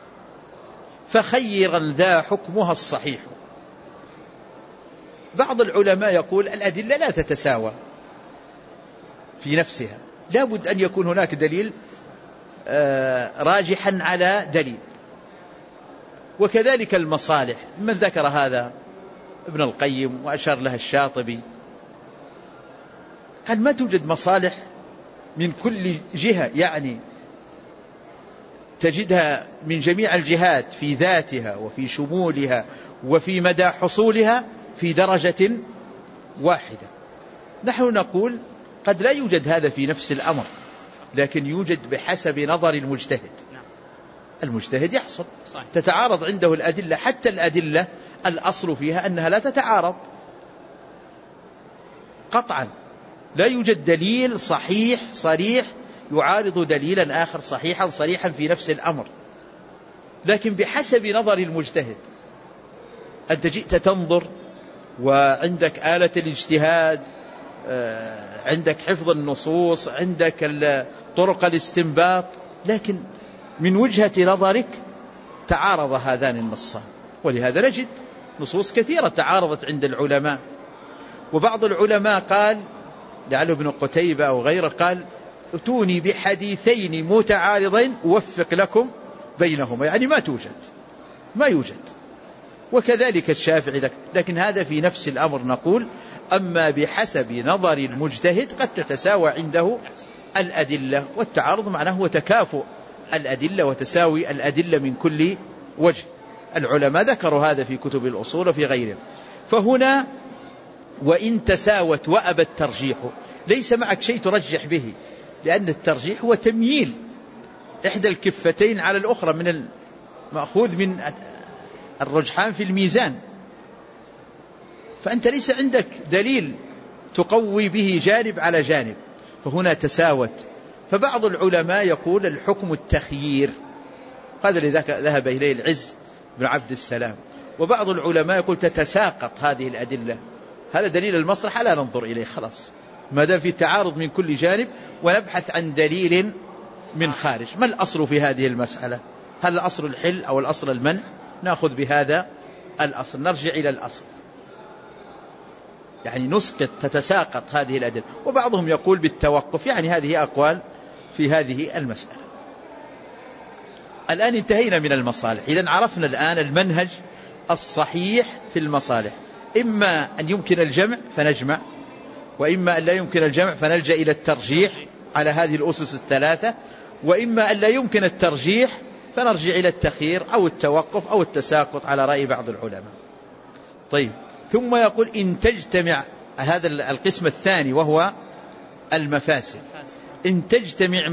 Speaker 2: فخيرا ذا حكمها الصحيح. بعض العلماء يقول الأدلة لا تتساوى في نفسها، لا بد أن يكون هناك دليل راجحا على دليل. وكذلك المصالح، من ذكر هذا ابن القيم وأشار لها الشاطبي، قال ما توجد مصالح من كل جهة، يعني تجدها من جميع الجهات في ذاتها وفي شمولها وفي مدى حصولها في درجة واحدة. نحن نقول قد لا يوجد هذا في نفس الأمر، لكن يوجد بحسب نظر المجتهد. المجتهد يحصل تتعارض عنده الأدلة، حتى الأدلة الأصل فيها أنها لا تتعارض قطعا، لا يوجد دليل صحيح صريح يعارض دليلا آخر صحيحا صريحا في نفس الأمر، لكن بحسب نظر المجتهد. أنت جئت تنظر وعندك آلة الاجتهاد، عندك حفظ النصوص، عندك طرق الاستنباط، لكن من وجهة نظرك تعارض هذان النصان. ولهذا نجد نصوص كثيرة تعارضت عند العلماء. وبعض العلماء قال، لعله ابن قتيبة أو غيره، قال اتوني بحديثين متعارضين أوفق لكم بينهما، يعني ما يوجد. وكذلك الشافعي، لكن هذا في نفس الأمر نقول أما بحسب نظر المجتهد قد تتساوى عنده الأدلة، والتعارض معناه هو تكافؤ الأدلة وتساوي الأدلة من كل وجه. العلماء ذكروا هذا في كتب الأصول وفي غيره. فهنا وإن تساوت وأبى الترجيح، ليس معك شيء ترجح به، لأن الترجيح هو تمييل إحدى الكفتين على الأخرى، من المأخوذ من الرجحان في الميزان، فأنت ليس عندك دليل تقوي به جانب على جانب، فهنا تساوت. فبعض العلماء يقول الحكم التخيير، هذا الذي ذهب إليه العز بن عبد السلام. وبعض العلماء يقول تتساقط هذه الأدلة، هذا دليل المصلحة لا ننظر إليه خلاص، ما دام في تعارض من كل جانب، ونبحث عن دليل من خارج. ما الأصل في هذه المسألة؟ هل الأصل الحل أو الأصل المنع؟ نأخذ بهذا الأصل، نرجع إلى الأصل، يعني نسقط تتساقط هذه الأدلة. وبعضهم يقول بالتوقف، يعني هذه أقوال في هذه المسألة. الآن انتهينا من المصالح، إذن عرفنا الآن المنهج الصحيح في المصالح، إما أن يمكن الجمع فنجمع، وإما أن لا يمكن الجمع فنلجأ إلى الترجيح على هذه الأسس الثلاثة، وإما أن لا يمكن الترجيح فنرجع إلى التخيير أو التوقف أو التساقط على رأي بعض العلماء. طيب، ثم يقول إن تجتمع، هذا القسم الثاني وهو المفاسد. إن تجتمع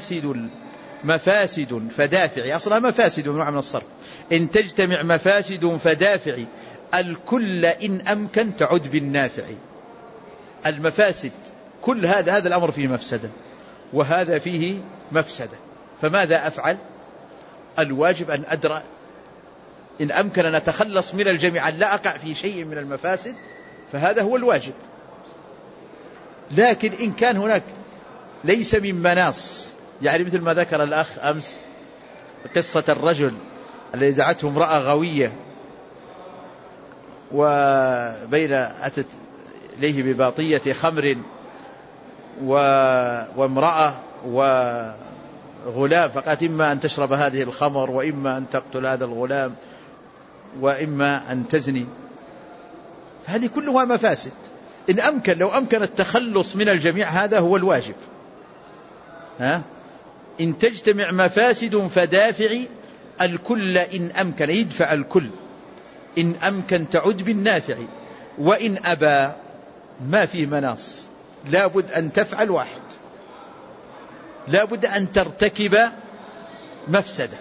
Speaker 2: مفاسد فدافع، أصلا مفاسد نوع من الصرف، إن تجتمع مفاسد فدافع الكل إن أمكن تعد بالنافع. المفاسد كل هذا الأمر فيه مفسدة وهذا فيه مفسدة، فماذا أفعل؟ الواجب أن أدرى إن أمكن أن أتخلص من الجميع، لا أقع في شيء من المفاسد، فهذا هو الواجب. لكن إن كان هناك ليس من مناص، يعني مثل ما ذكر الأخ أمس قصة الرجل الذي دعته امرأة غوية وبين أتت إليه بباطية خمر وامرأة وغلام فقالت إما أن تشرب هذه الخمر وإما أن تقتل هذا الغلام وإما أن تزني، هذه كلها مفاسد. لو أمكن التخلص من الجميع هذا هو الواجب. إن تجتمع مفاسد فدافع الكل إن أمكن، يدفع الكل إن أمكن تعد بالنافع، وإن أبى ما فيه مناص، لابد أن تفعل واحد، لابد أن ترتكب مفسدة.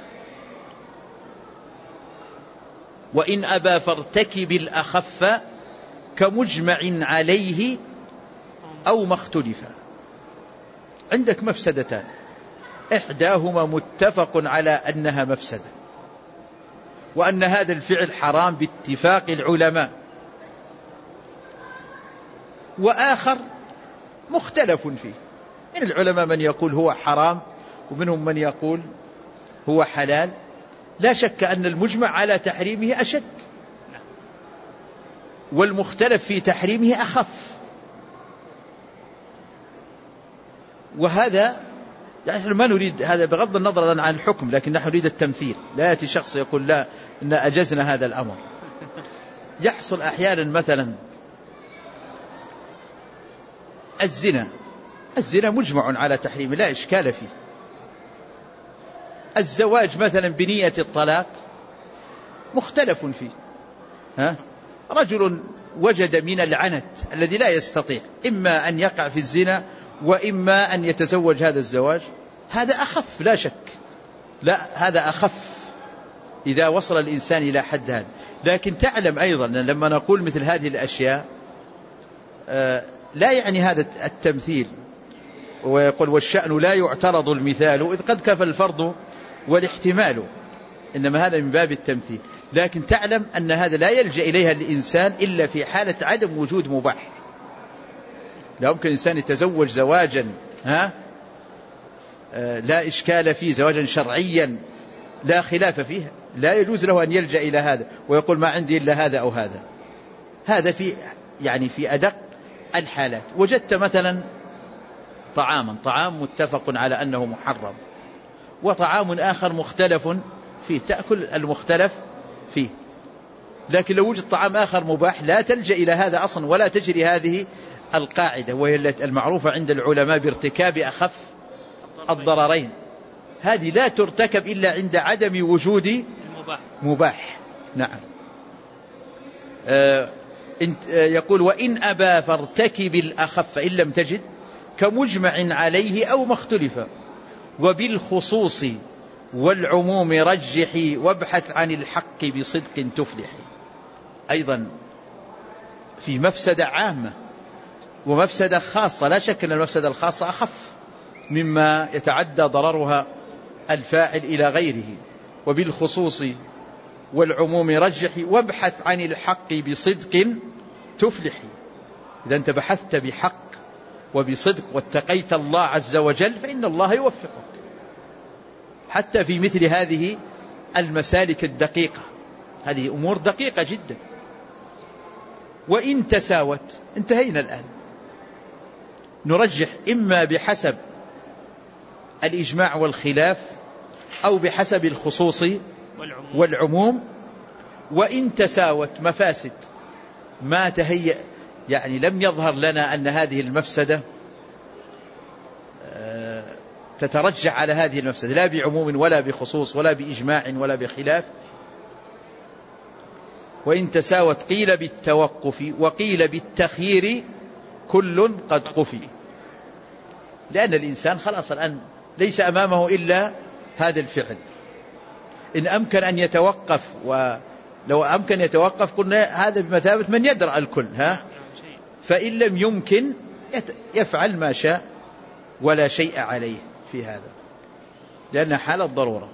Speaker 2: وإن أبى فارتكب الأخف كمجمع عليه أو ما اختلف. عندك مفسدتان، إحداهما متفق على أنها مفسدة وأن هذا الفعل حرام باتفاق العلماء، وآخر مختلف فيه، من العلماء من يقول هو حرام ومنهم من يقول هو حلال. لا شك أن المجمع على تحريمه أشد والمختلف في تحريمه أخف. وهذا يعني ما نريد هذا بغض النظر عن الحكم، لكن نحن نريد التمثيل. لا يأتي شخص يقول لا إن أجزنا هذا الأمر. يحصل أحيانا مثلا الزنا مجمع على تحريمه لا إشكال فيه. الزواج مثلا بنية الطلاق مختلف فيه. رجل وجد من العنت الذي لا يستطيع إما أن يقع في الزنا وإما أن يتزوج هذا الزواج، هذا أخف لا شك، لا هذا أخف إذا وصل الإنسان إلى حد هذا. لكن تعلم أيضا لما نقول مثل هذه الأشياء لا يعني هذا التمثيل، ويقول والشأن لا يعترض المثال إذ قد كفى الفرض والاحتمال، إنما هذا من باب التمثيل. لكن تعلم أن هذا لا يلجأ إليها الإنسان إلا في حالة عدم وجود مباح. لا يمكن الإنسان يتزوج زواجا لا إشكال فيه، زواجا شرعيا لا خلاف فيه، لا يجوز له أن يلجأ إلى هذا ويقول ما عندي إلا هذا أو هذا. هذا في أدق الحالات. وجدت مثلا طعام متفق على أنه محرم وطعام آخر مختلف فيه، تأكل المختلف فيه. لكن لو وجد طعام آخر مباح لا تلجأ إلى هذا أصلا ولا تجري هذه القاعدة، وهي المعروفة عند العلماء بارتكاب أخف الضررين. هذه لا ترتكب إلا عند عدم وجود مباح. نعم. يقول وإن أبى فارتكب الأخف إن لم تجد كمجمع عليه أو ما اختلف، وبالخصوص والعموم رجحي وابحث عن الحق بصدق تفلحي. أيضا في مفسدة عامة ومفسدة خاصة، لا شك أن المفسدة الخاصة أخف مما يتعدى ضررها الفاعل إلى غيره. وبالخصوص والعموم رجحي وابحث عن الحق بصدق تفلحي. إذا أنت بحثت بحق وبصدق واتقيت الله عز وجل فإن الله يوفقك حتى في مثل هذه المسالك الدقيقة. هذه أمور دقيقة جدا. وإن تساوت، انتهينا الآن، نرجح إما بحسب الإجماع والخلاف أو بحسب الخصوص والعموم. وإن تساوت مفاسد ما تهيأ، يعني لم يظهر لنا أن هذه المفسدة تترجح على هذه المفسدة لا بعموم ولا بخصوص ولا بإجماع ولا بخلاف. وإن تساوت قيل بالتوقف وقيل بالتخيير كل قد قفي، لأن الإنسان خلاص الآن ليس أمامه إلا هذا الفعل. إن أمكن أن يتوقف، ولو أمكن يتوقف قلنا هذا بمثابة من يدرأ الكل، فإن لم يمكن يفعل ما شاء ولا شيء عليه في هذا، لأنها حالة ضرورة.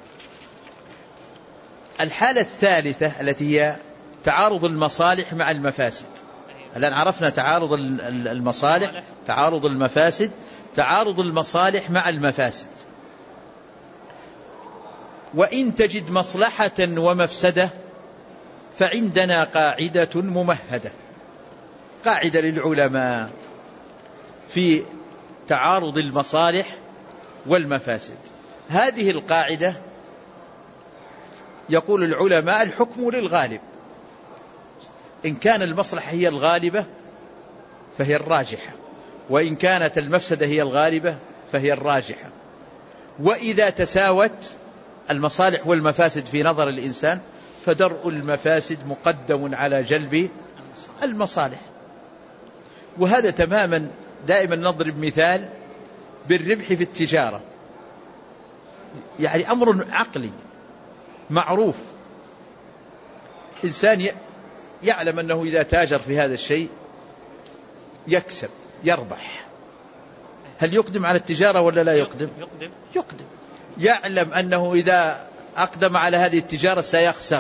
Speaker 2: الحالة الثالثة التي هي تعارض المصالح مع المفاسد. الآن عرفنا تعارض المصالح، تعارض المفاسد، تعارض المصالح مع المفاسد. وإن تجد مصلحة ومفسدة فعندنا قاعدة ممهدة، قاعدة للعلماء في تعارض المصالح والمفاسد. هذه القاعدة يقول العلماء الحكم للغالب، إن كان المصلحة هي الغالبة فهي الراجحة، وإن كانت المفسدة هي الغالبة فهي الراجحة. وإذا تساوت المصالح والمفاسد في نظر الإنسان فدرء المفاسد مقدم على جلب المصالح. وهذا تماما دائما نضرب مثال بالربح في التجارة، يعني أمر عقلي معروف، إنسان يعلم أنه إذا تاجر في هذا الشيء يكسب يربح، هل يقدم على التجارة ولا لا يقدم؟ يقدم. يعلم أنه إذا أقدم على هذه التجارة سيخسر،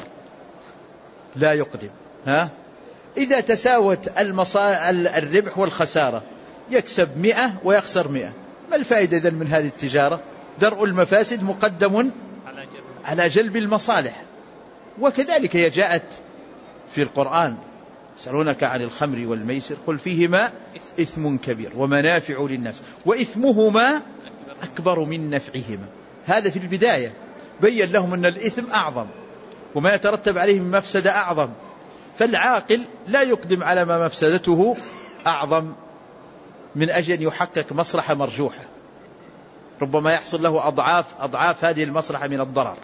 Speaker 2: لا يقدم. إذا تساوت الربح والخسارة يكسب 100 ويخسر 100، ما الفائدة إذن من هذه التجارة؟ درء المفاسد مقدم على جلب المصالح. وكذلك هي جاءت في القرآن: يسألونك عن الخمر والميسر قل فيهما إثم كبير ومنافع للناس وإثمهما أكبر من نفعهما. هذا في البداية بين لهم أن الإثم أعظم وما يترتب عليه من مفسدة أعظم، فالعاقل لا يقدم على ما مفسدته أعظم من أجل أن يحقق مصلحة مرجوحة، ربما يحصل له أضعاف هذه المصلحة من الضرر.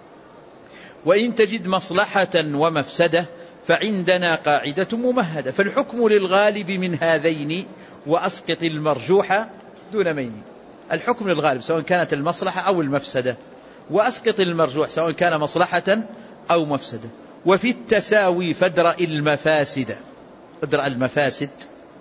Speaker 2: وإن تجد مصلحة ومفسدة فعندنا قاعدة ممهدة، فالحكم للغالب من هذين وأسقط المرجوح دون مين. الحكم للغالب سواء كانت المصلحة أو المفسدة، وأسقط المرجوح سواء كان مصلحة أو مفسدة. وفي التساوي فادرأ المفاسد، ادرأ المفاسد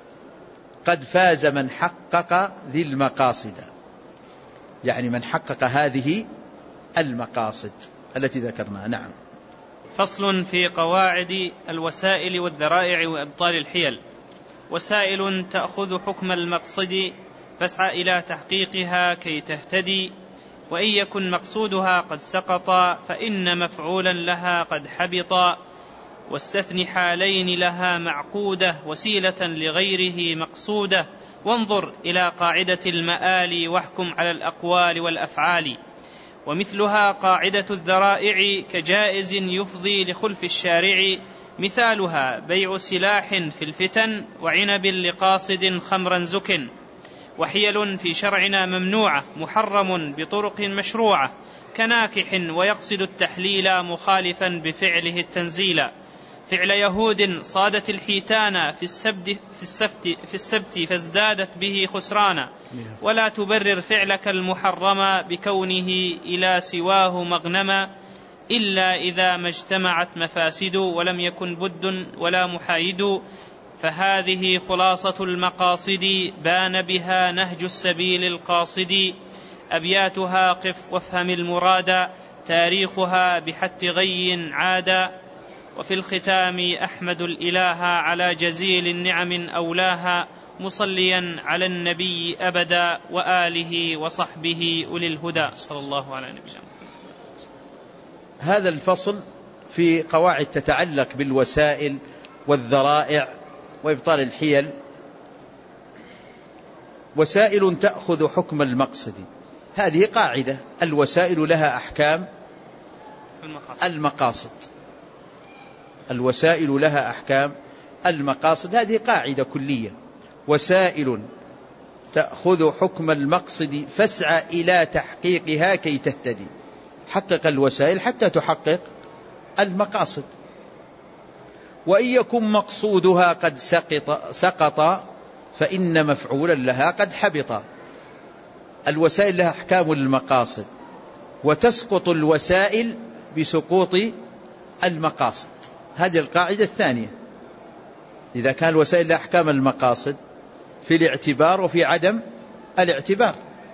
Speaker 2: قد فاز من حقق ذي المقاصد، يعني من حقق هذه المقاصد التي ذكرناها. نعم.
Speaker 1: فصل في قواعد الوسائل والذرائع وإبطال الحيل. وسائل تأخذ حكم المقصد فاسعى إلى تحقيقها كي تهتدي، وإن يكن مقصودها قد سقط فإن مفعولا لها قد حبط، واستثن حالين لها معقودة وسيلة لغيره مقصودة، وانظر إلى قاعدة المآل واحكم على الأقوال والأفعال. ومثلها قاعدة الذرائع كجائز يفضي لخلف الشارع، مثالها بيع سلاح في الفتن وعنب لقاصد خمرا زكن. وحيل في شرعنا ممنوعة محرم بطرق مشروعة، كناكح ويقصد التحليل مخالفا بفعله التنزيل. فعل يهود صادت الحيتان في السبت فازدادت به خسرانا، ولا تبرر فعلك المحرم بكونه إلى سواه مغنما، إلا إذا ما اجتمعت مفاسد ولم يكن بد ولا محايد. فهذه خلاصة المقاصد بان بها نهج السبيل القاصد، أبياتها قف وافهم المراد، تاريخها بحت غي عادا. وفي الختام أحمد الإله على جزيل النعم أولاها، مصليا على النبي أبدا وآله وصحبه أولي الهدى، صلى الله على نبينا.
Speaker 2: هذا الفصل في قواعد تتعلق بالوسائل والذرائع وإبطال الحيل. وسائل تأخذ حكم المقصد، هذه قاعدة، الوسائل لها أحكام المقاصد، الوسائل لها أحكام المقاصد، هذه قاعدة كلية. وسائل تأخذ حكم المقصد فاسعى إلى تحقيقها كي تهتدي، حقق الوسائل حتى تحقق المقاصد. وإن يكن مقصودها قد سقط فإن مفعولا لها قد حبط. الوسائل لها أحكام المقاصد، وتسقط الوسائل بسقوط المقاصد، هذه القاعدة الثانية. إذا كان الوسائل لها أحكام المقاصد في الاعتبار وفي عدم الاعتبار.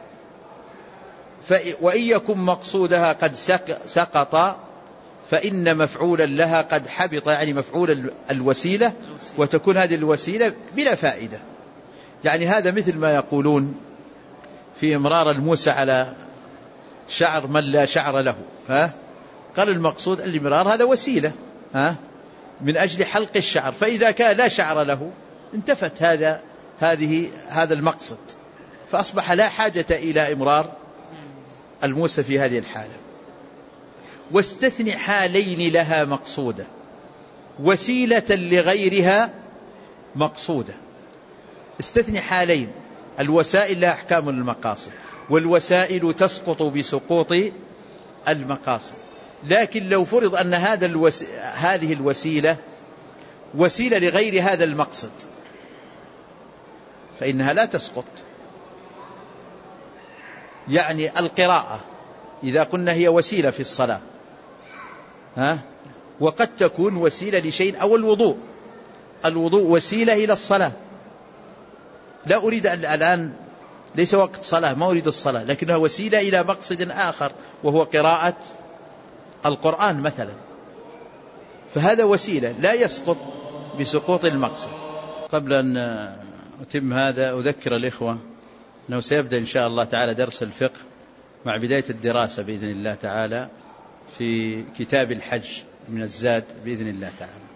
Speaker 2: وإن يكن مقصودها قد سقط فإن مفعولا لها قد حبط، يعني مفعول الوسيلة، وتكون هذه الوسيلة بلا فائدة. يعني هذا مثل ما يقولون في إمرار الموسى على شعر من لا شعر له. قال المقصود الإمرار هذا وسيلة من أجل حلق الشعر، فإذا كان لا شعر له انتفت هذا المقصد، فأصبح لا حاجة إلى إمرار الموسى في هذه الحالة. واستثني حالين لها مقصودة وسيلة لغيرها مقصودة. استثني حالين، الوسائل لها أحكام المقاصد، والوسائل تسقط بسقوط المقاصد. لكن لو فرض أن هذه الوسيلة وسيلة لغير هذا المقصد فإنها لا تسقط. يعني القراءة إذا قلنا هي وسيلة في الصلاة، وقد تكون وسيلة لشيء، أو الوضوء وسيلة إلى الصلاة. لا أريد الآن، ليس وقت صلاة، ما أريد الصلاة، لكنها وسيلة إلى مقصد آخر وهو قراءة القرآن مثلا، فهذا وسيلة لا يسقط بسقوط المقصد. قبل أن أتم هذا أذكر الإخوة أنه سيبدأ إن شاء الله تعالى درس الفقه مع بداية الدراسة بإذن الله تعالى في كتاب الحج من الزاد بإذن الله تعالى.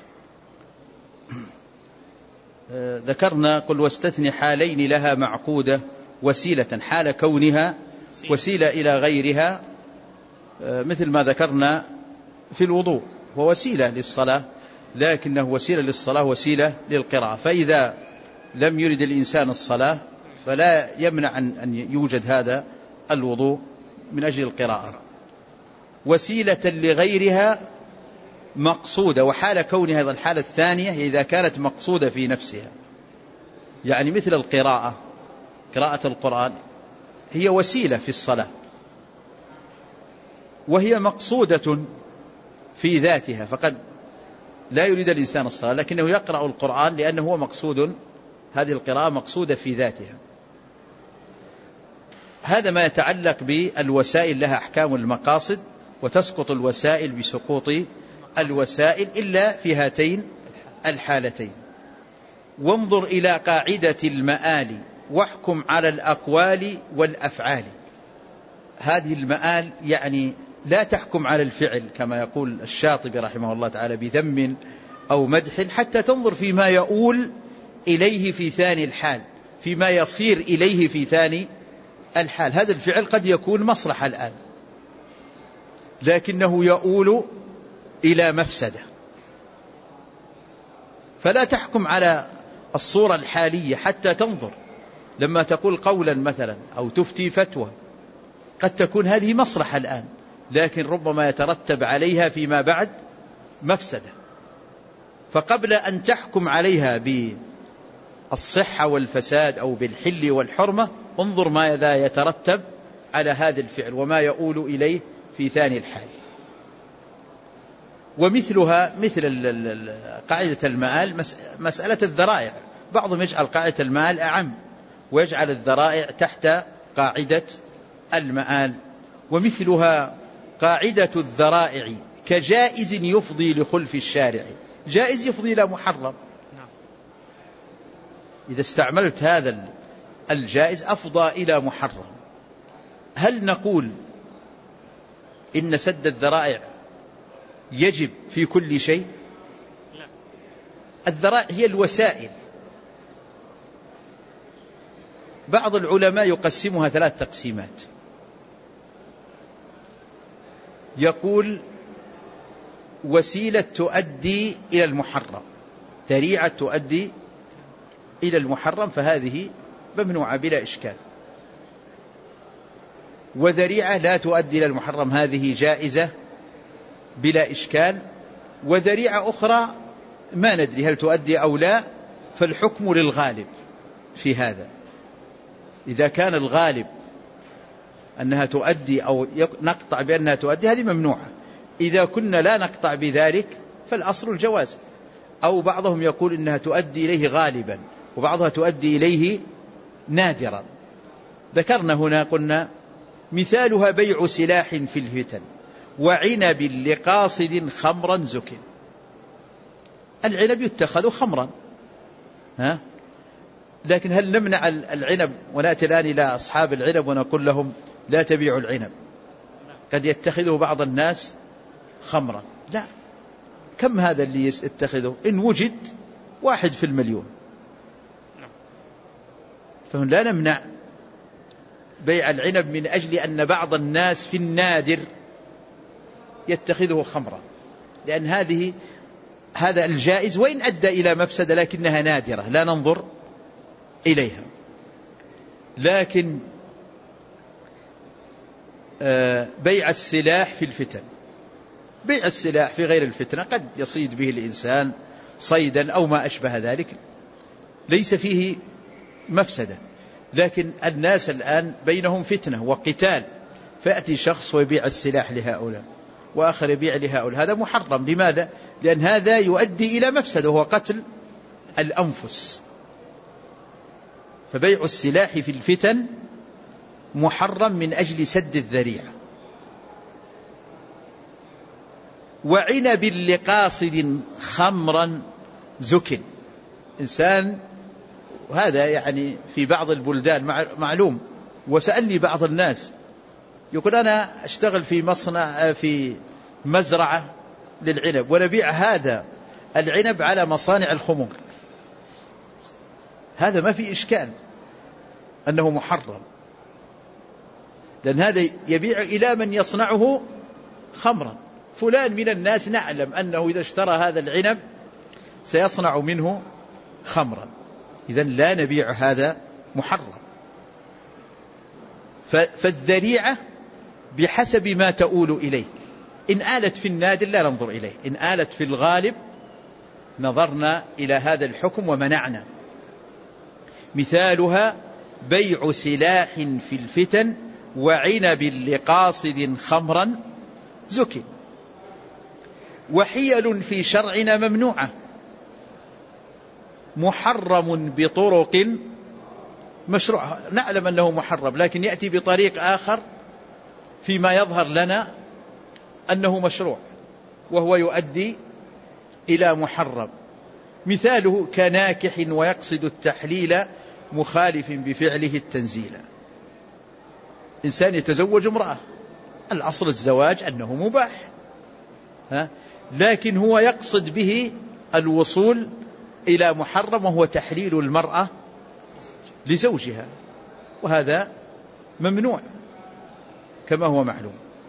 Speaker 2: ذكرنا قل واستثني حالين لها معقودة وسيلة، حال كونها وسيلة إلى غيرها، مثل ما ذكرنا في الوضوء، هو وسيلة للصلاة لكنه وسيلة للصلاة وسيلة للقراءة. فإذا لم يرد الإنسان الصلاة فلا يمنع أن يوجد هذا الوضوء من أجل القراءة. وسيلة لغيرها مقصودة، وحال كونها هذا الحالة الثانية إذا كانت مقصودة في نفسها، يعني مثل القراءة، قراءة القرآن هي وسيلة في الصلاة وهي مقصودة في ذاتها، فقد لا يريد الإنسان الصلاة لكنه يقرأ القرآن لأنه هو مقصود، هذه القراءة مقصودة في ذاتها. هذا ما يتعلق بالوسائل لها أحكام المقاصد، وتسقط الوسائل بسقوط الوسائل إلا في هاتين الحالتين. وانظر إلى قاعدة المآل واحكم على الأقوال والأفعال. هذه المآل يعني لا تحكم على الفعل كما يقول الشاطبي رحمه الله تعالى بذم أو مدح، حتى تنظر فيما يؤول إليه في ثاني الحال، فيما يصير إليه في ثاني الحال. هذا الفعل قد يكون مصلحة الآن لكنه يؤول إلى مفسدة، فلا تحكم على الصورة الحالية حتى تنظر. لما تقول قولا مثلا أو تفتي فتوى قد تكون هذه مصلحة الآن لكن ربما يترتب عليها فيما بعد مفسدة، فقبل أن تحكم عليها بالصحة والفساد أو بالحل والحرمة انظر ماذا يترتب على هذا الفعل وما يؤول إليه في ثاني الحال. ومثلها مثل قاعدة المآل مسألة الذرائع، بعضهم يجعل قاعدة المآل أعم ويجعل الذرائع تحت قاعدة المآل. ومثلها قاعدة الذرائع كجائز يفضي لخلف الشارع، جائز يفضي إلى محرم. إذا استعملت هذا الجائز أفضى إلى محرم. هل نقول إن سد الذرائع يجب في كل شيء؟ لا. الذرائع هي الوسائل. بعض العلماء يقسمها 3 تقسيمات، يقول وسيلة تؤدي إلى المحرم، ذريعة تؤدي إلى المحرم فهذه ممنوعة بلا إشكال، وذريعة لا تؤدي إلى المحرم هذه جائزة بلا إشكال، وذريعة أخرى ما ندري هل تؤدي أو لا، فالحكم للغالب في هذا. إذا كان الغالب أنها تؤدي أو نقطع بأنها تؤدي هذه ممنوعة. إذا كنا لا نقطع بذلك فالأصل الجواز. أو بعضهم يقول إنها تؤدي إليه غالبا وبعضها تؤدي إليه نادرا. ذكرنا هنا قلنا مثالها بيع سلاح في الفتن وعنب لقاصد خمرا زكٍ. العنب يتخذ خمرا، لكن هل نمنع العنب ونأتي الآن إلى أصحاب العنب ونقول لهم لا تبيعوا العنب؟ قد يتخذه بعض الناس خمرا. لا، كم هذا اللي يتخذه؟ إن وجد 1 في المليون. فهم لا نمنع بيع العنب من أجل أن بعض الناس في النادر يتخذه خمرا، لأن هذا الجائز وإن أدى إلى مفسدة لكنها نادرة لا ننظر إليها. لكن بيع السلاح في الفتن، بيع السلاح في غير الفتنة قد يصيد به الإنسان صيدا أو ما أشبه ذلك ليس فيه مفسدة، لكن الناس الآن بينهم فتنة وقتال، فيأتي شخص ويبيع السلاح لهؤلاء وآخر يبيع لهؤلاء، هذا محرم. لماذا؟ لأن هذا يؤدي إلى مفسدة وهو قتل الأنفس. فبيع السلاح في الفتن محرم من أجل سد الذريعة. وعنب لقاصد خمرا زكٍ، إنسان، وهذا يعني في بعض البلدان معلوم، وسألني بعض الناس يقول أنا أشتغل في مصنع في مزرعة للعنب ونبيع هذا العنب على مصانع الخمور، هذا ما في إشكال أنه محرم، لأن هذا يبيع إلى من يصنعه خمرا. فلان من الناس نعلم أنه إذا اشترى هذا العنب سيصنع منه خمرا، إذن لا نبيع هذا محرم. فالذريعة بحسب ما تؤول إليه، إن آلت في النادر لا ننظر إليه، إن آلت في الغالب نظرنا إلى هذا الحكم ومنعنا. مثالها بيع سلاح في الفتن وعنب لقاصد خمرا زكٍ. وحيل في شرعنا ممنوعة محرم بطرق مشروع، نعلم أنه محرم لكن يأتي بطريق آخر فيما يظهر لنا أنه مشروع وهو يؤدي إلى محرم. مثاله كناكح ويقصد التحليل مخالف بفعله التنزيل، إنسان يتزوج امرأة، الأصل الزواج أنه مباح، لكن هو يقصد به الوصول إلى محرم وهو تحليل المرأة لزوجها، وهذا ممنوع كما هو معلوم.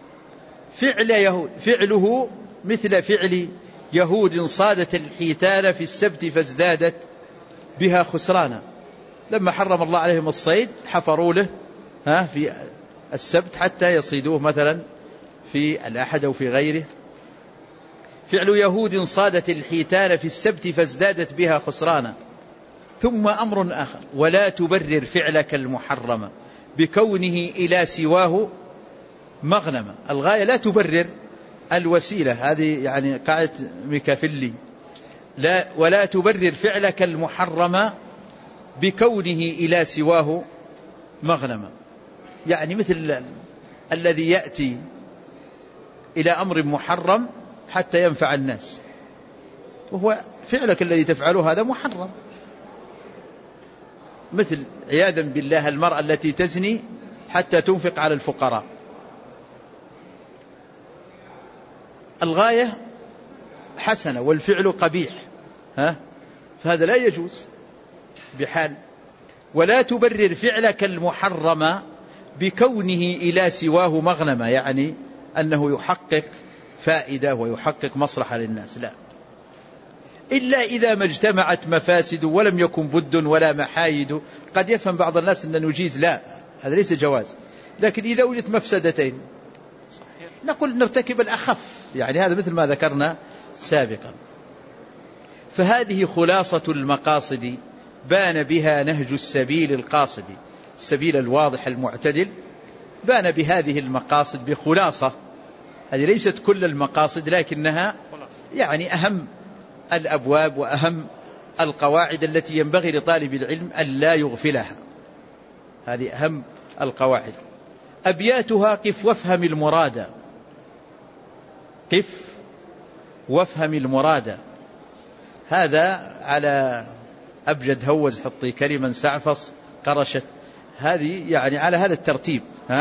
Speaker 2: فعله مثل فعل يهود صادت الحيتان في السبت فازدادت بها خسرانا، لما حرم الله عليهم الصيد حفروا له في السبت حتى يصيدوه مثلا في الأحد أو في غيره. فعل يهود صادت الحيتان في السبت فازدادت بها خسرانا. ثم أمر آخر، ولا تبرر فعلك المحرم بكونه إلى سواه مغنما. الغاية لا تبرر الوسيلة، هذه يعني قاعدة ميكافيلي، لا ولا تبرر فعلك المحرم بكونه إلى سواه مغنما، يعني مثل الذي يأتي إلى أمر محرم حتى ينفع الناس، وهو فعلك الذي تفعله هذا محرم. مثل عياذا بالله المرأة التي تزني حتى تنفق على الفقراء، الغاية حسنة والفعل قبيح، فهذا لا يجوز بحال. ولا تبرر فعلك المحرم بكونه إلى سواه مغنمة، يعني أنه يحقق فائدة ويحقق مصلحة للناس، لا، إلا إذا ما اجتمعت مفاسد ولم يكن بد ولا محايد. قد يفهم بعض الناس أن نجيز، لا، هذا ليس جواز، لكن إذا وجدت مفسدتين نقول نرتكب الأخف، يعني هذا مثل ما ذكرنا سابقا. فهذه خلاصة المقاصد بان بها نهج السبيل القاصد، السبيل الواضح المعتدل، بان بهذه المقاصد بخلاصة. هذه ليست كل المقاصد لكنها يعني أهم الأبواب وأهم القواعد التي ينبغي لطالب العلم أن لا يغفلها، هذه أهم القواعد. أبياتها قف وافهم المراد، قف وافهم المراد، هذا على أبجد هوز حطي كلمة سعفص قرشت، هذه يعني على هذا الترتيب.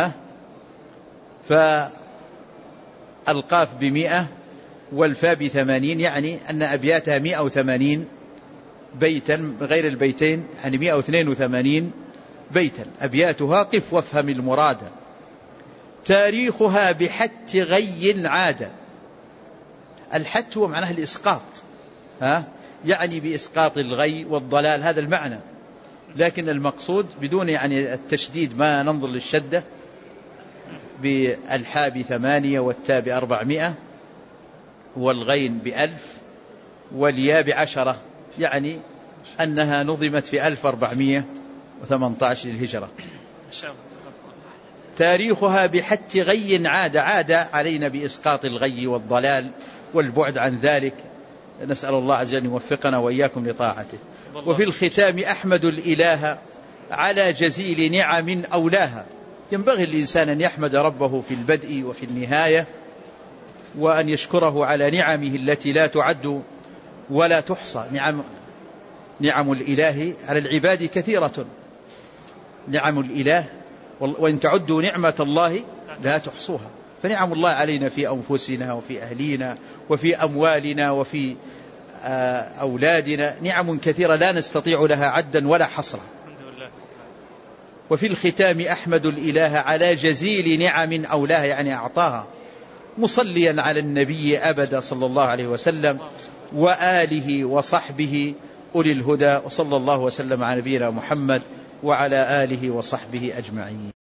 Speaker 2: فالقاف 100 والفاء 80، يعني أن أبياتها 180 بيتا غير البيتين، يعني 182 بيتا. أبياتها قف وافهم المراد. تاريخها بحت غي عاد. الحت هو معناه الإسقاط، يعني بإسقاط الغي والضلال، هذا المعنى. لكن المقصود بدون يعني التشديد، ما ننظر للشدة، بالحاء 8 والتاء 400 والغين 1000 والياء 10، يعني أنها نظمت في 1418 للهجرة. تاريخها بحت غي عاد. عاد علينا بإسقاط الغي والضلال والبعد عن ذلك. نسأل الله عز وجل أن يوفقنا وإياكم لطاعته. وفي الختام أحمد الإله على جزيل نعم أولاها. ينبغي الإنسان أن يحمد ربه في البدء وفي النهاية، وأن يشكره على نعمه التي لا تعد ولا تحصى. نعم الإله على العباد كثيرة، نعم الإله، وإن تعدوا نعمة الله لا تحصوها. فنعم الله علينا في أنفسنا وفي أهلينا وفي أموالنا وفي أولادنا نعم كثيرة لا نستطيع لها عدا ولا حصرا. وفي الختام أحمد الإله على جزيل نعم أولاها، يعني أعطاها، مصليا على النبي أبدا صلى الله عليه وسلم وآله وصحبه أولي الهدى. وصلى الله وسلم على نبينا محمد وعلى آله وصحبه أجمعين.